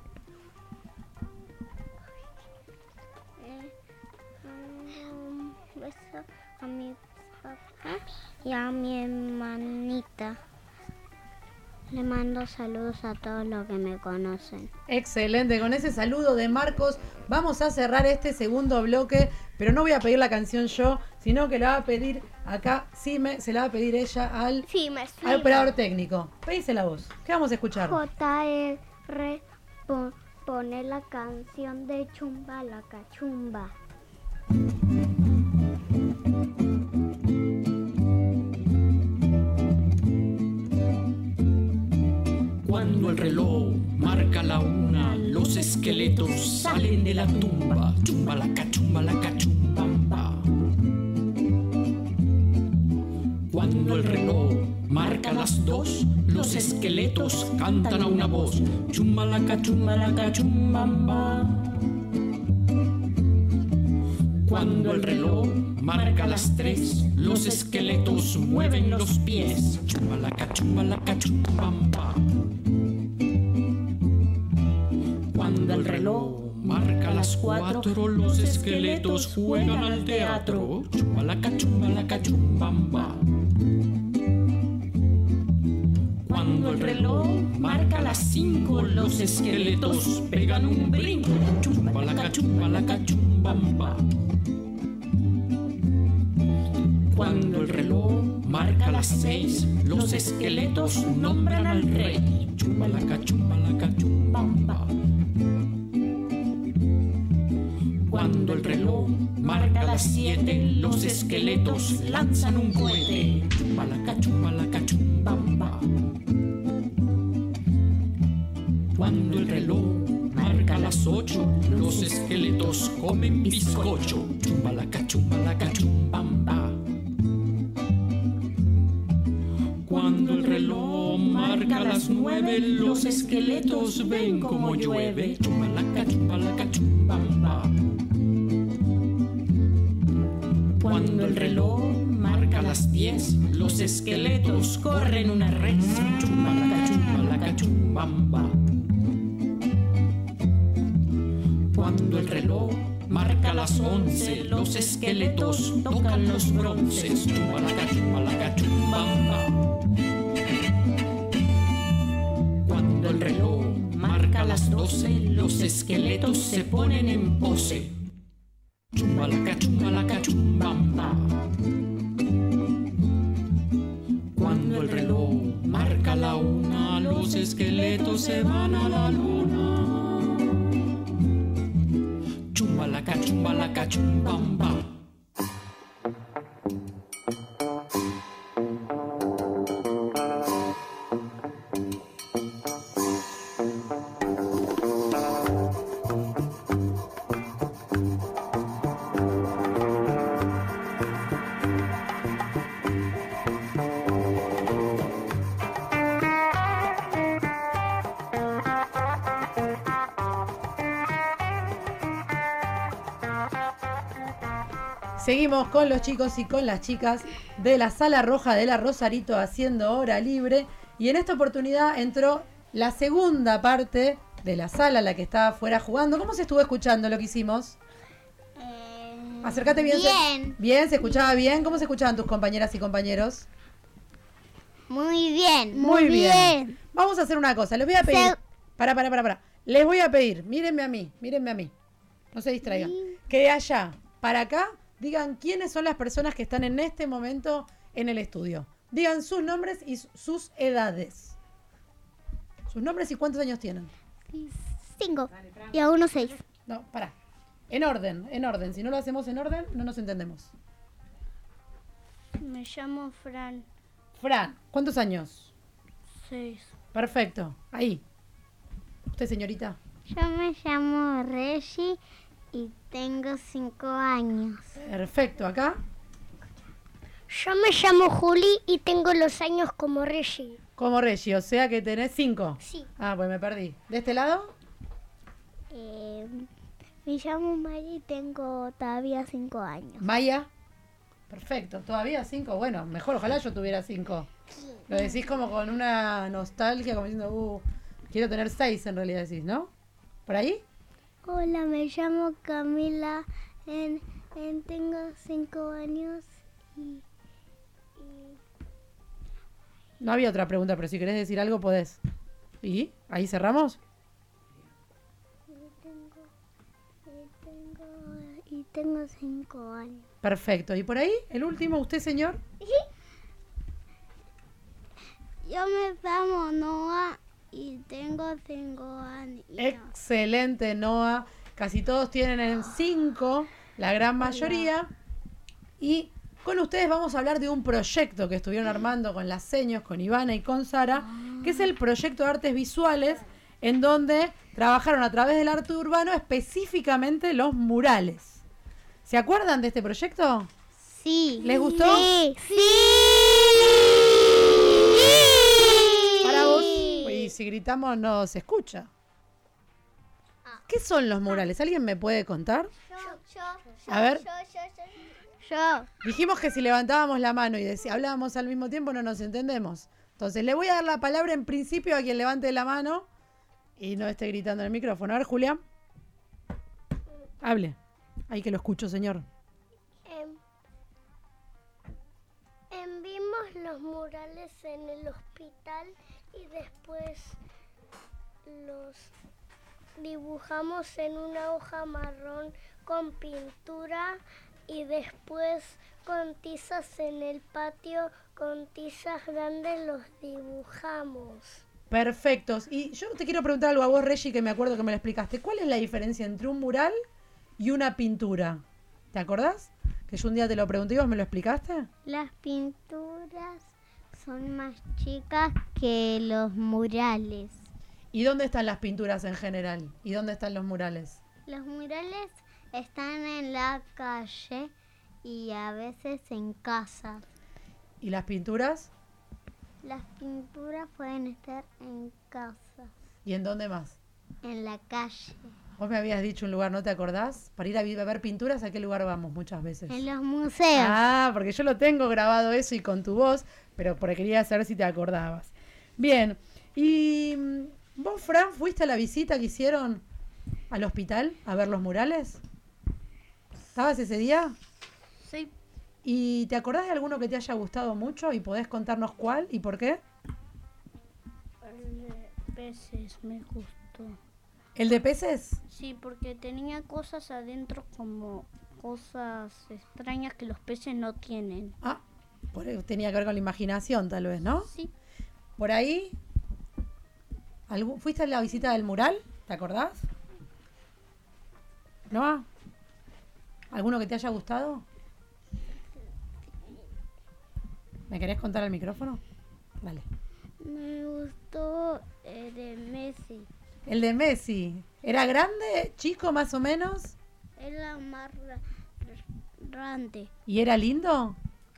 Eh, un beso a mi papá y a mi hermanita. Le mando saludos a todos los que me conocen. Excelente, con ese saludo de Marcos vamos a cerrar este segundo bloque, pero no voy a pedir la canción yo, sino que la va a pedir acá, Sime, se la va a pedir ella al, Sí, me al operador técnico. Pedísela vos, ¿qué vamos a escuchar? J R, pon- pone la canción de Chumba la Cachumba. Cuando el reloj marca la una, los esqueletos salen de la tumba. Chumba la cachumba la cachumbamba. Cuando el reloj marca las dos, los esqueletos cantan a una voz. Chumba la cachumba la cachumbamba. Cuando el reloj marca las tres, los esqueletos mueven los pies. Chumba la cachumba la cachumbamba. Cuando el reloj marca las cuatro, los esqueletos juegan al teatro. Chumba la cachumba la cachumbamba. Cuando el reloj marca las cinco, los esqueletos pegan un brinco. Chumba la cachumba la cachumbamba. Cuando el reloj marca las seis, los esqueletos nombran al rey. Chumba la cachumba la cachumbamba. Cuando el reloj marca las siete, los esqueletos lanzan un cohete. Chumba la cachumba la cachumbamba. Cuando el reloj marca las ocho, los esqueletos comen bizcocho. Chumba la cachumba la cachumbamba. Cuando el reloj marca las nueve, los esqueletos ven como llueve. Chumba la cachumba la cachumbamba. Cuando el reloj marca las diez, los esqueletos corren una red. Chumba la cachumba la cachumbamba. Cuando el reloj marca las once, los esqueletos tocan los bronces. Chumba la cachumba la cachumbamba. Cuando el reloj marca las doce, los esqueletos se ponen en pose. Chumba la cachumba la cachumbamba. Cuando el reloj marca la una, los esqueletos se van a la luna. Chumba la cachumba la cachumbamba. Seguimos con los chicos y con las chicas de la Sala Roja de la Rosarito haciendo hora libre. Y en esta oportunidad entró la segunda parte de la sala, la que estaba afuera jugando. ¿Cómo se estuvo escuchando lo que hicimos? Eh, Acércate bien. Bien. Se, ¿Bien? ¿Se escuchaba bien? ¿Cómo se escuchaban tus compañeras y compañeros? Muy bien, Muy muy bien. bien. Vamos a hacer una cosa. Les voy a pedir... Se- Para, para, para, para. Les voy a pedir, mírenme a mí, mírenme a mí. No se distraigan. Que de allá para acá digan quiénes son las personas que están en este momento en el estudio. Digan sus nombres y su- sus edades. Sus nombres y cuántos años tienen. Cinco. Y a uno seis. No, para. En orden, en orden. Si no lo hacemos en orden, no nos entendemos. Me llamo Fran. Fran, ¿cuántos años? Seis. Perfecto. Ahí. ¿Usted, señorita? Yo me llamo Reggie y tengo cinco años. Perfecto. ¿Acá? Yo me llamo Juli y tengo los años como Reggie. Como Reggie, o sea que tenés cinco. Sí. Ah, pues me perdí. ¿De este lado? Eh, me llamo Maya y tengo todavía cinco años. Maya. Perfecto. ¿Todavía cinco? Bueno, mejor. Ojalá yo tuviera cinco. Lo decís como con una nostalgia, como diciendo, uh, quiero tener seis en realidad, decís, ¿no? ¿Por ahí? Hola, me llamo Camila. En, en- tengo cinco años y, y, No había otra pregunta, pero si querés decir algo podés. ¿Y? ¿Ahí cerramos? Y tengo, y tengo, y tengo cinco años. Perfecto. ¿Y por ahí? ¿El último? ¿Usted, señor? Yo me llamo Noah y tengo cinco años. Excelente, Noah. Casi todos tienen en cinco, la gran mayoría. Y con ustedes vamos a hablar de un proyecto que estuvieron armando con las seños, con Ivana y con Sara, que es el proyecto de artes visuales, en donde trabajaron a través del arte urbano específicamente los murales. ¿Se acuerdan de este proyecto? Sí. ¿Les gustó? Sí. Sí. Para vos. Y si gritamos no se escucha. ¿Qué son los murales? ¿Alguien me puede contar? Yo, yo, A ver. Yo, yo, yo, yo. Dijimos que si levantábamos la mano y decía, hablábamos al mismo tiempo no nos entendemos. Entonces le voy a dar la palabra en principio a quien levante la mano y no esté gritando en el micrófono. A ver, Julián. Hable. Ahí que lo escucho, señor. Em, em, vimos los murales en el hospital y después los dibujamos en una hoja marrón con pintura y después con tizas en el patio, con tizas grandes los dibujamos. Perfectos. Y yo te quiero preguntar algo a vos, Reggie, que me acuerdo que me lo explicaste. ¿Cuál es la diferencia entre un mural y una pintura? ¿Te acordás? Que yo un día te lo pregunté y vos me lo explicaste. Las pinturas son más chicas que los murales. ¿Y dónde están las pinturas en general? ¿Y dónde están los murales? Los murales están en la calle y a veces en casa. ¿Y las pinturas? Las pinturas pueden estar en casa, ¿Y en dónde más? en la calle, Vos me habías dicho un lugar, ¿no te acordás? Para ir a vi- a ver pinturas, ¿a qué lugar vamos muchas veces? en los museos. Ah, porque yo lo tengo grabado eso y con tu voz, pero porque quería saber si te acordabas. Bien, y mm, vos, Fran, ¿fuiste a la visita que hicieron al hospital a ver los murales? ¿Estabas ese día? Sí. ¿Y te acordás de alguno que te haya gustado mucho y podés contarnos cuál y por qué? El de peces me gustó. ¿El de peces? Sí, porque tenía cosas adentro como cosas extrañas que los peces no tienen. Ah, por ahí tenía que ver con la imaginación tal vez, ¿no? Sí. Por ahí, ¿algún- ¿fuiste a la visita del mural? ¿Te acordás? ¿No? ¿Alguno que te haya gustado? ¿Me querés contar al micrófono? Dale. Me gustó el de Messi. El de Messi. ¿Era grande, chico más o menos? Era más ra- grande. ¿Y era lindo?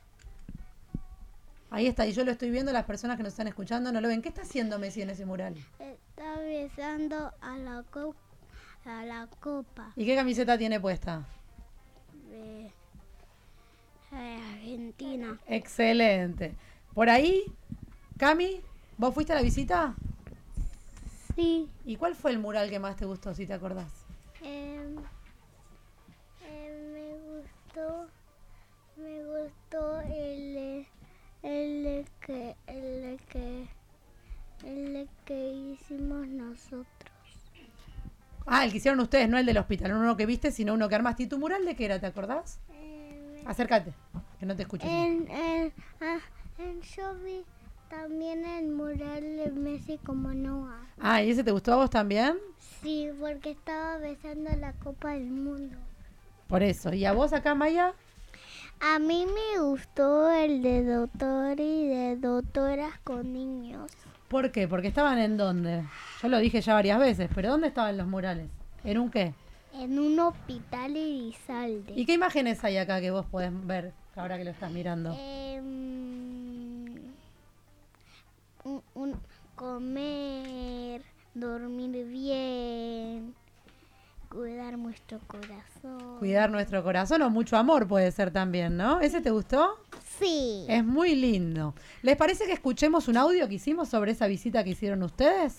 Ahí está, y yo lo estoy viendo, las personas que nos están escuchando no lo ven. ¿Qué está haciendo Messi en ese mural? Está besando a la, co- a la copa ¿Y qué camiseta tiene puesta? de, de Argentina. Excelente. Por ahí, Cami, ¿vos fuiste a la visita? Sí. ¿Y cuál fue el mural que más te gustó, si te acordás? Em, em, me gustó, me gustó el, de- el de que, el de que, el de que hicimos nosotros. Ah, el que hicieron ustedes, no el del hospital, no uno que viste, sino uno que armaste. ¿Y tu mural de qué era, te acordás? Em, Acércate, que no te escucho. En, en, ah, en yo vi también el mural de Messi como Noah. Ah, ¿y ese te gustó a vos también? Sí, porque estaba besando la Copa del Mundo. Por eso. ¿Y a vos acá, Maya? A mí me gustó el de doctor y de doctoras con niños. ¿Por qué? Porque estaban en dónde. Yo lo dije ya varias veces, pero ¿dónde estaban los murales? ¿En un qué? En un hospital Elizalde. ¿Y qué imágenes hay acá que vos podés ver ahora que lo estás mirando? Em, un, un- comer, dormir bien, cuidar nuestro corazón. Cuidar nuestro corazón o mucho amor puede ser también, ¿no? ¿Ese te gustó? Sí. Es muy lindo. ¿Les parece que escuchemos un audio que hicimos sobre esa visita que hicieron ustedes?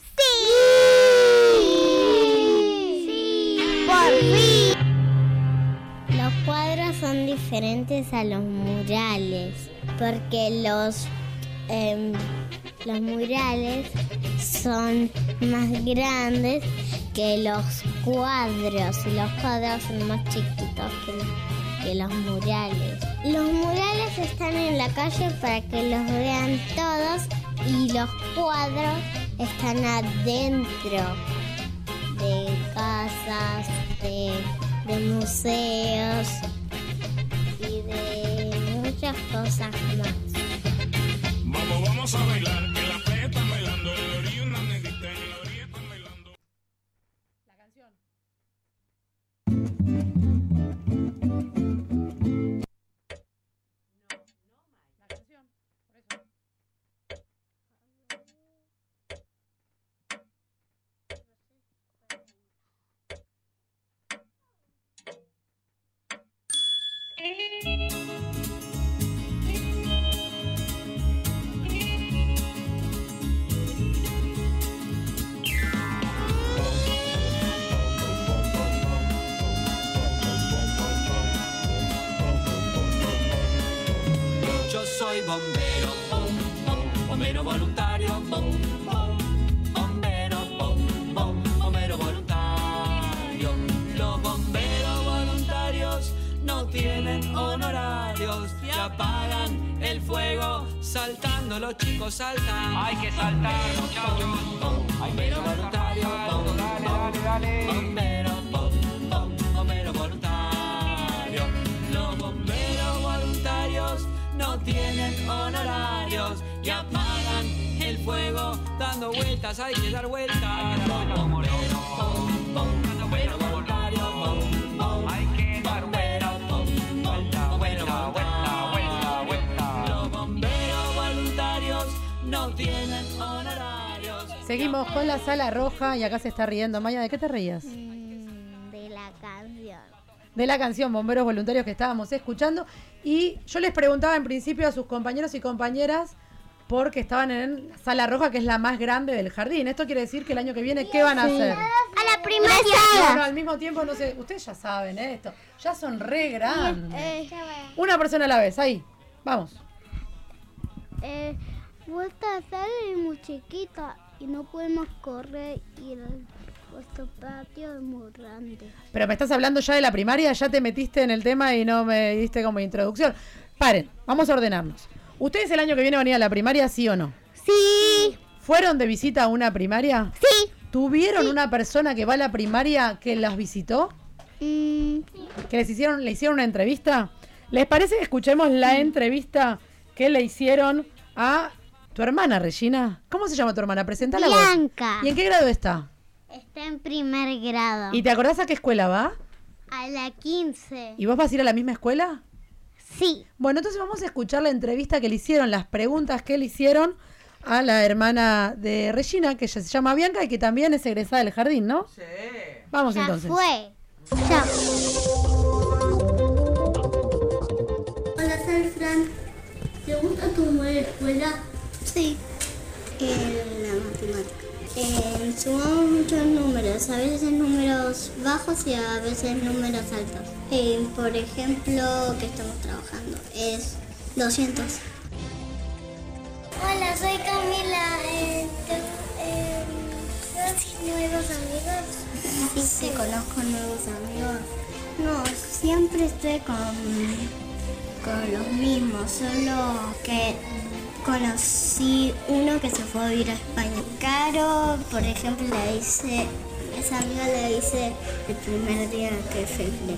Sí. Por fin. Los cuadros son diferentes a los murales porque los em, los murales son más grandes que los cuadros y los cuadros son más chiquitos que los, que los murales. Los murales están en la calle para que los vean todos y los cuadros están adentro de casas, de, de museos y de muchas cosas más. Vamos, vamos a bailar, que las playas están bailando, en la orilla una negrita, en la orilla están bailando. La canción. Yo soy bombero, bom, bom, bombero voluntario, bom, bom, bombero, bom, bom, bombero voluntario. Los bomberos voluntarios no tienen honorarios y apagan el fuego saltando, los chicos saltan. Hay que saltar, muchachos. Bombero voluntario, bom, dale, dale, dale. Bombero, bom, bom, bombero voluntario. Los bomberos voluntarios no tienen honorarios y apagan el fuego dando vueltas, hay que dar vueltas. Bom, bom, bom, bombero voluntario, bom, bom, hay que dar vueltas, bom, vuelta, vuelta, vuelta, vuelta, vuelta. Los bomberos voluntarios no tienen honorarios. Seguimos con la sala roja y acá se está riendo. Maya, ¿de qué te reías? Mm, de la canción. De la canción Bomberos Voluntarios que estábamos escuchando. Y yo les preguntaba en principio a sus compañeros y compañeras porque estaban en la sala roja, que es la más grande del jardín. Esto quiere decir que el año que viene, ¿qué van a hacer? A la primaria. No, no, al mismo tiempo, no sé, ustedes ya saben ¿eh? Esto. Ya son re grandes. Eh, Una persona a la vez, ahí, vamos. eh, vuestra sala es muy chiquita y no podemos correr y el, vuestro patio es muy grande. Pero me estás hablando ya de la primaria, ya te metiste en el tema y no me diste como introducción. Paren, vamos a ordenarnos. ¿Ustedes el año que viene van a ir a la primaria, sí o no? Sí. ¿Fueron de visita a una primaria? Sí. ¿Tuvieron Sí. una persona que va a la primaria que las visitó? Mm, ¿Que les hicieron, le hicieron una entrevista? ¿Les parece que escuchemos la entrevista que le hicieron a tu hermana, Regina? ¿Cómo se llama tu hermana? Presentala vos. Bianca. ¿Y en qué grado está? Está en primer grado. ¿Y te acordás a qué escuela va? A la quince. ¿Y vos vas a ir a la misma escuela? Sí. Bueno, entonces vamos a escuchar la entrevista que le hicieron, las preguntas que le hicieron a la hermana de Regina, que ella se llama Bianca y que también es egresada del jardín, ¿no? Sí. Vamos Ya entonces. fue. Ya. Hola, soy Fran. ¿Te gusta tu nueva escuela? Sí. En la matemática. Eh, sumamos muchos números, a veces números bajos y a veces números altos. Eh, por ejemplo, que estamos trabajando es doscientos. Hola, soy Camila. Eh, eh, ¿Tienes nuevos amigos? Sí, sí, conozco nuevos amigos. No, siempre estoy con, con los mismos, solo que conocí uno que se fue a vivir a España. Caro, por ejemplo, le dice, esa amiga le dice el primer día que feliz.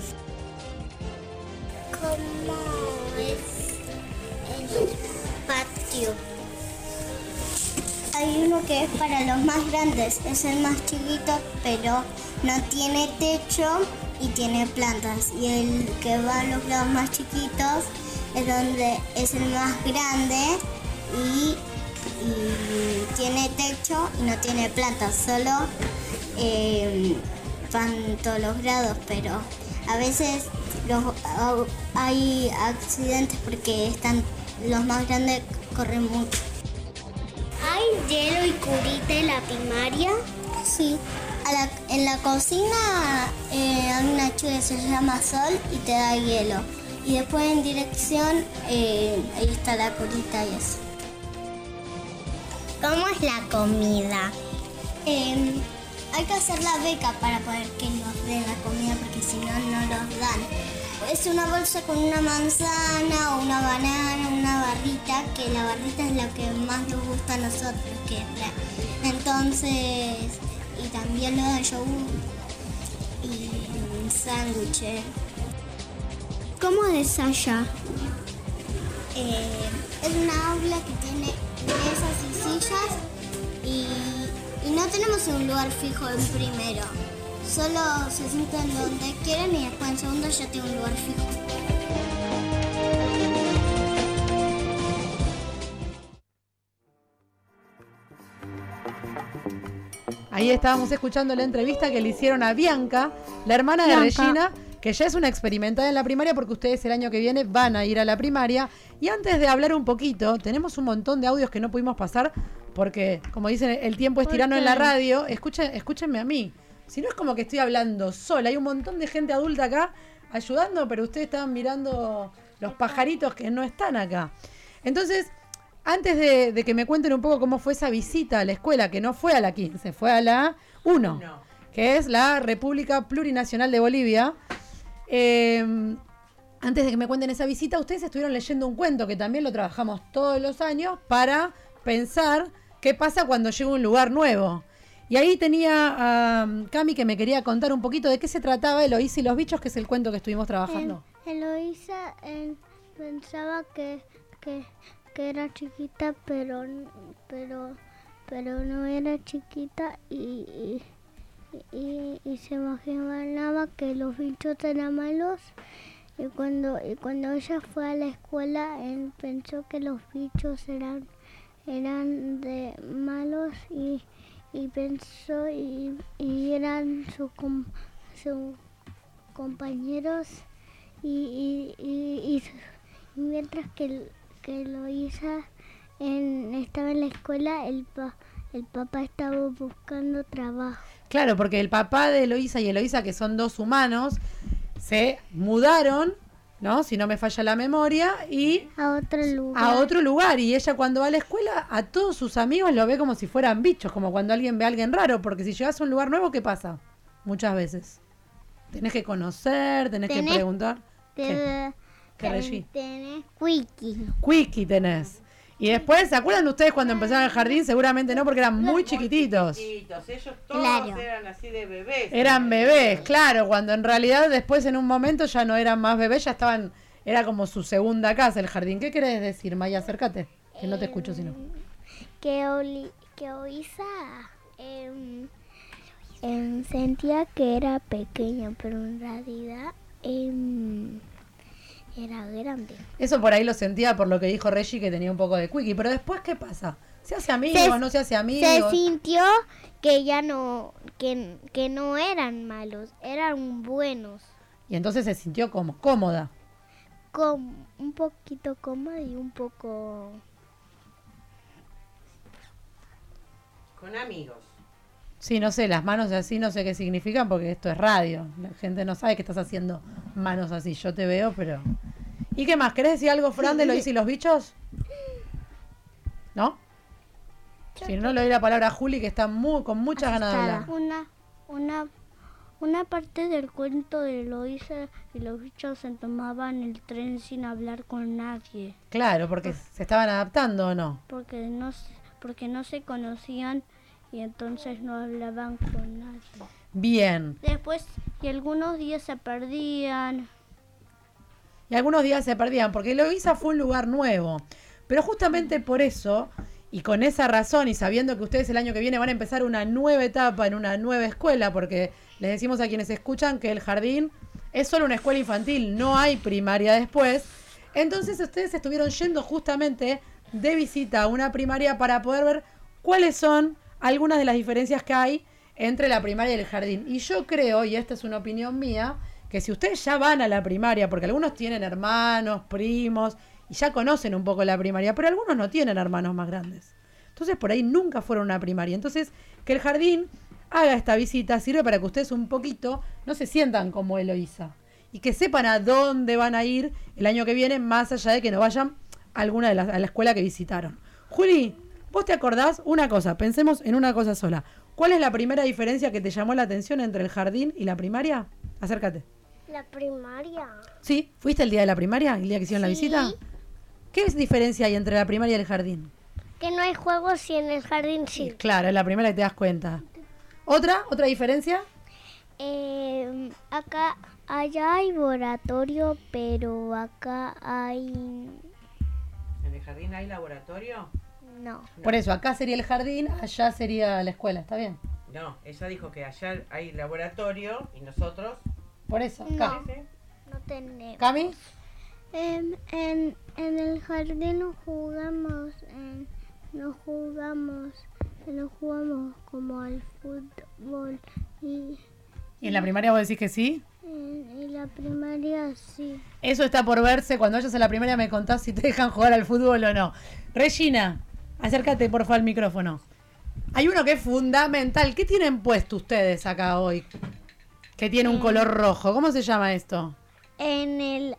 ¿Cómo es el patio? Hay uno que es para los más grandes, es el más chiquito, pero no tiene techo y tiene plantas. Y el que va a los lados más chiquitos es donde es el más grande y, y tiene techo y no tiene plantas, solo eh, van todos los grados, pero a veces los, hay accidentes porque están los más grandes corren mucho. ¿Hay hielo y curita en la primaria? Sí. A la- en la cocina eh, hay una chica que se llama Sol y te da hielo. Y después en dirección, eh, ahí está la curita y eso. ¿Cómo es la comida? Eh, hay que hacer la beca para poder que nos den la comida porque si no, no los dan. Es una bolsa con una manzana, o una banana, una barrita, que la barrita es lo que más nos gusta a nosotros. Que es la... Entonces, y también nos dan yogur y un sándwich. ¿Cómo es allá? Eh, es una aula que tiene mesas y sillas y, y no tenemos un lugar fijo en primero. Solo se sientan donde quieren y después en segundo ya tiene un lugar fijo. Ahí estábamos escuchando la entrevista que le hicieron a Bianca, la hermana de Bianca. Regina, que ya es una experimentada en la primaria porque ustedes el año que viene van a ir a la primaria. Y antes de hablar un poquito, tenemos un montón de audios que no pudimos pasar porque, como dicen, el tiempo es ¿Por tirano qué? en la radio. Escuchen, escúchenme a mí. Si no es como que estoy hablando sola, hay un montón de gente adulta acá ayudando, pero ustedes estaban mirando los pajaritos que no están acá. Entonces, antes de, de que me cuenten un poco cómo fue esa visita a la escuela, que no fue a la quince, fue a la uno, No. que es la República Plurinacional de Bolivia. Eh, antes de que me cuenten esa visita, ustedes estuvieron leyendo un cuento que también lo trabajamos todos los años para pensar qué pasa cuando llega a un lugar nuevo. Y ahí tenía a um, Cami que me quería contar un poquito de qué se trataba Eloísa y los bichos, que es el cuento que estuvimos trabajando. Eloísa eh, pensaba que, que, que era chiquita, pero, pero, pero no era chiquita y, y, y, y se imaginaba que los bichos eran malos. Y cuando, y cuando ella fue a la escuela, él pensó que los bichos eran, eran de malos y... y pensó y, y eran sus com, su compañeros y, y, y, y, y mientras que, que Eloísa en, estaba en la escuela, el, pa, el papá estaba buscando trabajo. Claro, porque el papá de Eloísa y Eloísa, que son dos humanos, se mudaron, ¿no? Si no me falla la memoria, y A otro lugar. a otro lugar. Y ella cuando va a la escuela, a todos sus amigos lo ve como si fueran bichos, como cuando alguien ve a alguien raro, porque si llegas a un lugar nuevo, ¿qué pasa? Muchas veces. Tenés que conocer, tenés, Tenés- que preguntar. ¿Qué? Te, ¿Qué, Regi? tenés Quickie. Quickie tenés. Y después, ¿se acuerdan ustedes cuando empezaron el jardín? Seguramente no, porque eran muy chiquititos. Chiquitos, ellos todos Claro. eran así de bebés. Eran bebés, claro, cuando en realidad después en un momento ya no eran más bebés, ya estaban, era como su segunda casa el jardín. ¿Qué querés decir, Maya? Acércate, que no te escucho sino. Que, Oli, que Oisa em, em, sentía que era pequeña, pero en realidad em, era grande. Eso por ahí lo sentía por lo que dijo Reggie, que tenía un poco de Quickie, pero después, ¿qué pasa? ¿Se hace amigo, Se- no se hace amigo? Se sintió que ya no, que, que no eran malos, eran buenos. Y entonces se sintió como cómoda. Com, un poquito cómoda y un poco... Con amigos. Sí, no sé, las manos así no sé qué significan porque esto es radio. La gente no sabe que estás haciendo manos así. Yo te veo, pero... ¿Y qué más? ¿Querés decir algo, Fran, de lo hice y los bichos? ¿No? Si no, le doy la palabra a Juli, que está muy, con muchas ganas de hablar. Una, una, una parte del cuento de Eloísa y los bichos se tomaban el tren sin hablar con nadie, Claro, porque se estaban adaptando o no. porque no, se- porque no se conocían y entonces no hablaban con nadie. Bien. Después, y algunos días se perdían. Y algunos días se perdían, porque Eloísa fue un lugar nuevo. Pero justamente por eso, y con esa razón, y sabiendo que ustedes el año que viene van a empezar una nueva etapa en una nueva escuela, porque les decimos a quienes escuchan que el jardín es solo una escuela infantil, no hay primaria después. Entonces ustedes estuvieron yendo justamente de visita a una primaria para poder ver cuáles son algunas de las diferencias que hay entre la primaria y el jardín. Y yo creo, y esta es una opinión mía, que si ustedes ya van a la primaria, porque algunos tienen hermanos, primos, y ya conocen un poco la primaria, pero algunos no tienen hermanos más grandes. Entonces por ahí nunca fueron a una primaria. Entonces que el jardín haga esta visita sirve para que ustedes un poquito no se sientan como Eloísa y que sepan a dónde van a ir el año que viene, más allá de que no vayan a alguna de las, a la escuela que visitaron. Juli, ¿Vos te acordás? Una cosa, pensemos en una cosa sola. ¿Cuál es la primera diferencia que te llamó la atención entre el jardín y la primaria? Acércate. La primaria. ¿Sí? ¿Fuiste el día de la primaria? ¿El día que hicieron la Sí. visita? ¿Qué diferencia hay entre la primaria y el jardín? Que no hay juegos y en el jardín sí. Claro, es la primera que te das cuenta. ¿Otra? ¿Otra diferencia? Eh, acá, allá hay laboratorio, pero acá hay... ¿En el jardín hay laboratorio? No. Por eso, acá sería el jardín, allá sería la escuela, ¿está bien? No, ella dijo que allá hay laboratorio y nosotros... Por eso, acá. No, no tenemos. ¿Cami? En, en, en el jardín no jugamos, en, no jugamos, no jugamos como al fútbol y... ¿Y en la primaria vos decís que sí? En, en la primaria sí. Eso está por verse. Cuando vayas a la primaria me contás si te dejan jugar al fútbol o no. Regina, acércate por favor al micrófono. Hay uno que es fundamental. ¿Qué tienen puesto ustedes acá hoy? Que tiene un color rojo. ¿Cómo se llama esto? En el,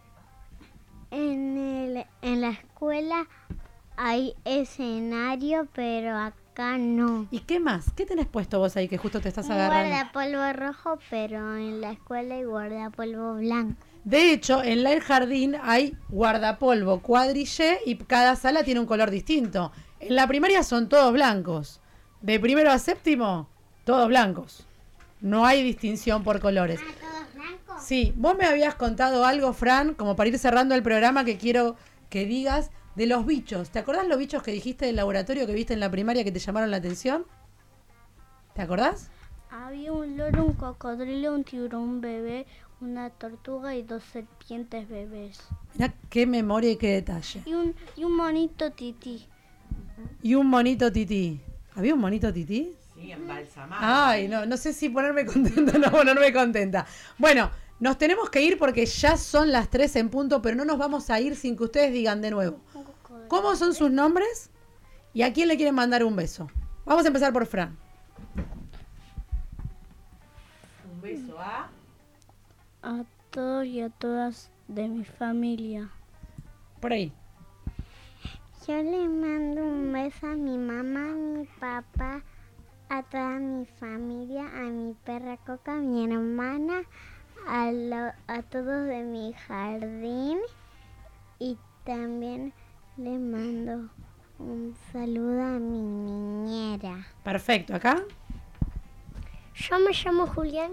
en el, en la escuela hay escenario, pero acá no. ¿Y qué más? ¿Qué tenés puesto vos ahí que justo te estás Un agarrando? guardapolvo rojo, pero en la escuela hay guardapolvo blanco. De hecho, en la- el jardín hay guardapolvo, cuadrillé y cada sala tiene un color distinto. En la primaria son todos blancos. De primero a séptimo, todos blancos. No hay distinción por colores. ¿Todos blancos? Sí, vos me habías contado algo, Fran, como para ir cerrando el programa, que quiero que digas de los bichos. ¿Te acordás los bichos que dijiste del laboratorio que viste en la primaria que te llamaron la atención? ¿Te acordás? Había un loro, un cocodrilo, un tiburón bebé, una tortuga y dos serpientes bebés. Mirá qué memoria y qué detalle. Y un, y un monito tití. Y un monito tití. ¿Había un monito tití? Sí, embalsamado. Ay, no, no sé si ponerme contenta o no ponerme contenta. Bueno, nos tenemos que ir porque ya son las tres en punto, pero no nos vamos a ir sin que ustedes digan de nuevo. ¿Cómo son sus nombres? ¿Y a quién le quieren mandar un beso? Vamos a empezar por Fran. Un beso a... A todos y a todas de mi familia. Por ahí. Yo le mando un beso a mi mamá, a mi papá, a toda mi familia, a mi perra Coca, a mi hermana, a, lo- a todos de mi jardín y también le mando un saludo a mi niñera. Perfecto, ¿acá? Yo me llamo Julián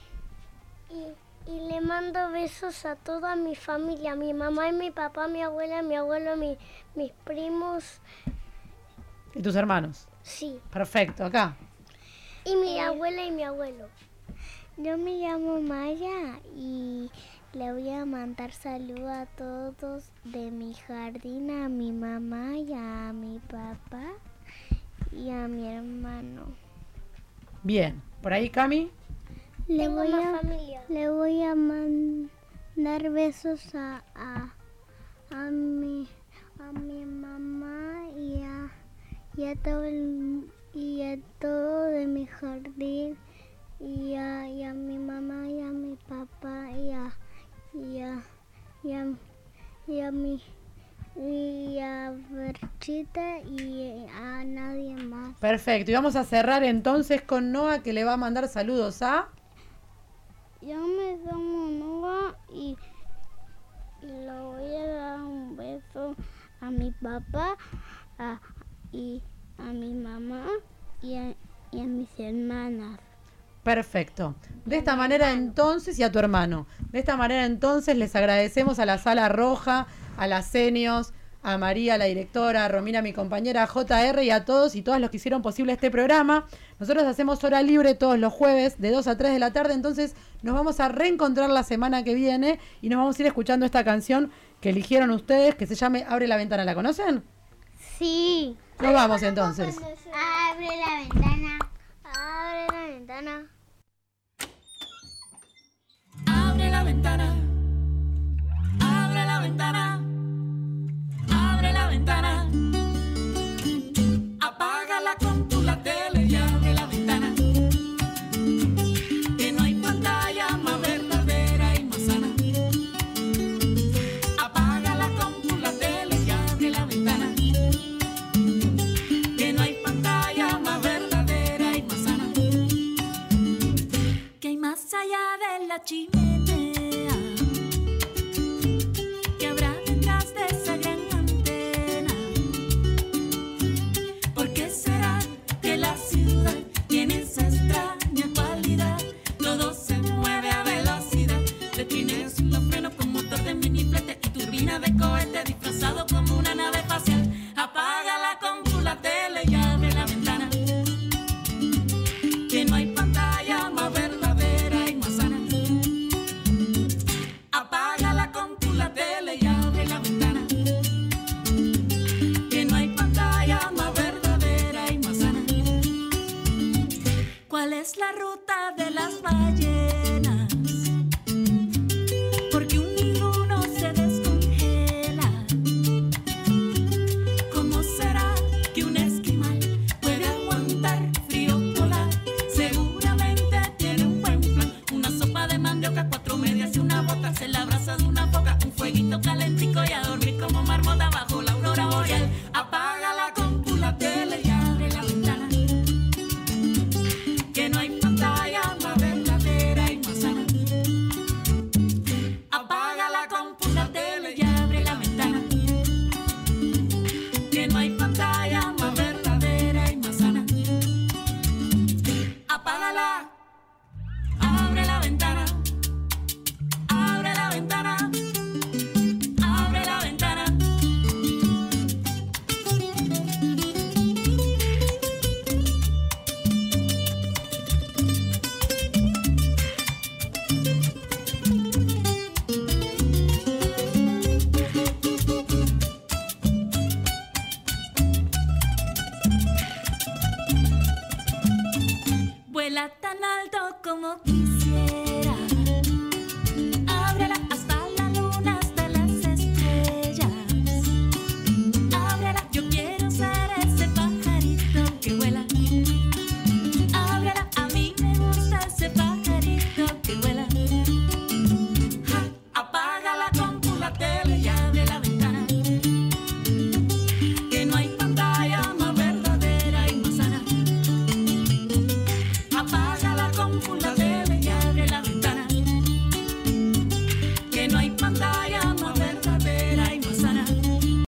y, y le mando besos a toda mi familia, a mi mamá y mi papá, mi abuela, mi abuelo, mi, mis primos, ¿Y tus hermanos? sí, Perfecto, acá. y mi abuela y mi abuelo. Yo me llamo Maya y le voy a mandar saludos a todos de mi jardín, a mi mamá y a mi papá y a mi hermano. Bien. ¿Por ahí, Cami? Le voy, a, le voy a mandar besos a, a, a, mi, a mi mamá y a, y, a todo el- y a todo de mi jardín y a, y a mi mamá y a mi papá y a, y a, y a, y a mi y a Berchita y a nadie más. Perfecto. Y vamos a cerrar entonces con Noah, que le va a mandar saludos a... Yo me llamo Noah y, y le voy a dar un beso a mi papá a- y a mi mamá y a, y a mis hermanas. Perfecto. De esta manera entonces, y a tu hermano. De esta manera entonces les agradecemos a la Sala Roja, a las Senios, a María, la directora, a Romina, mi compañera, a J R y a todos y todas los que hicieron posible este programa. Nosotros hacemos hora libre todos los jueves de dos a tres de la tarde, entonces nos vamos a reencontrar la semana que viene y nos vamos a ir escuchando esta canción que eligieron ustedes, que se llame Abre la Ventana. ¿La conocen? Sí. Nos vamos entonces. Abre la ventana. Abre la ventana. Abre la ventana, abre la ventana, abre la ventana. Apágala con tu la tele y abre la ventana. Que no hay pantalla más verdadera y más sana. Apágala con tu la tele y abre la ventana. Que chimenea.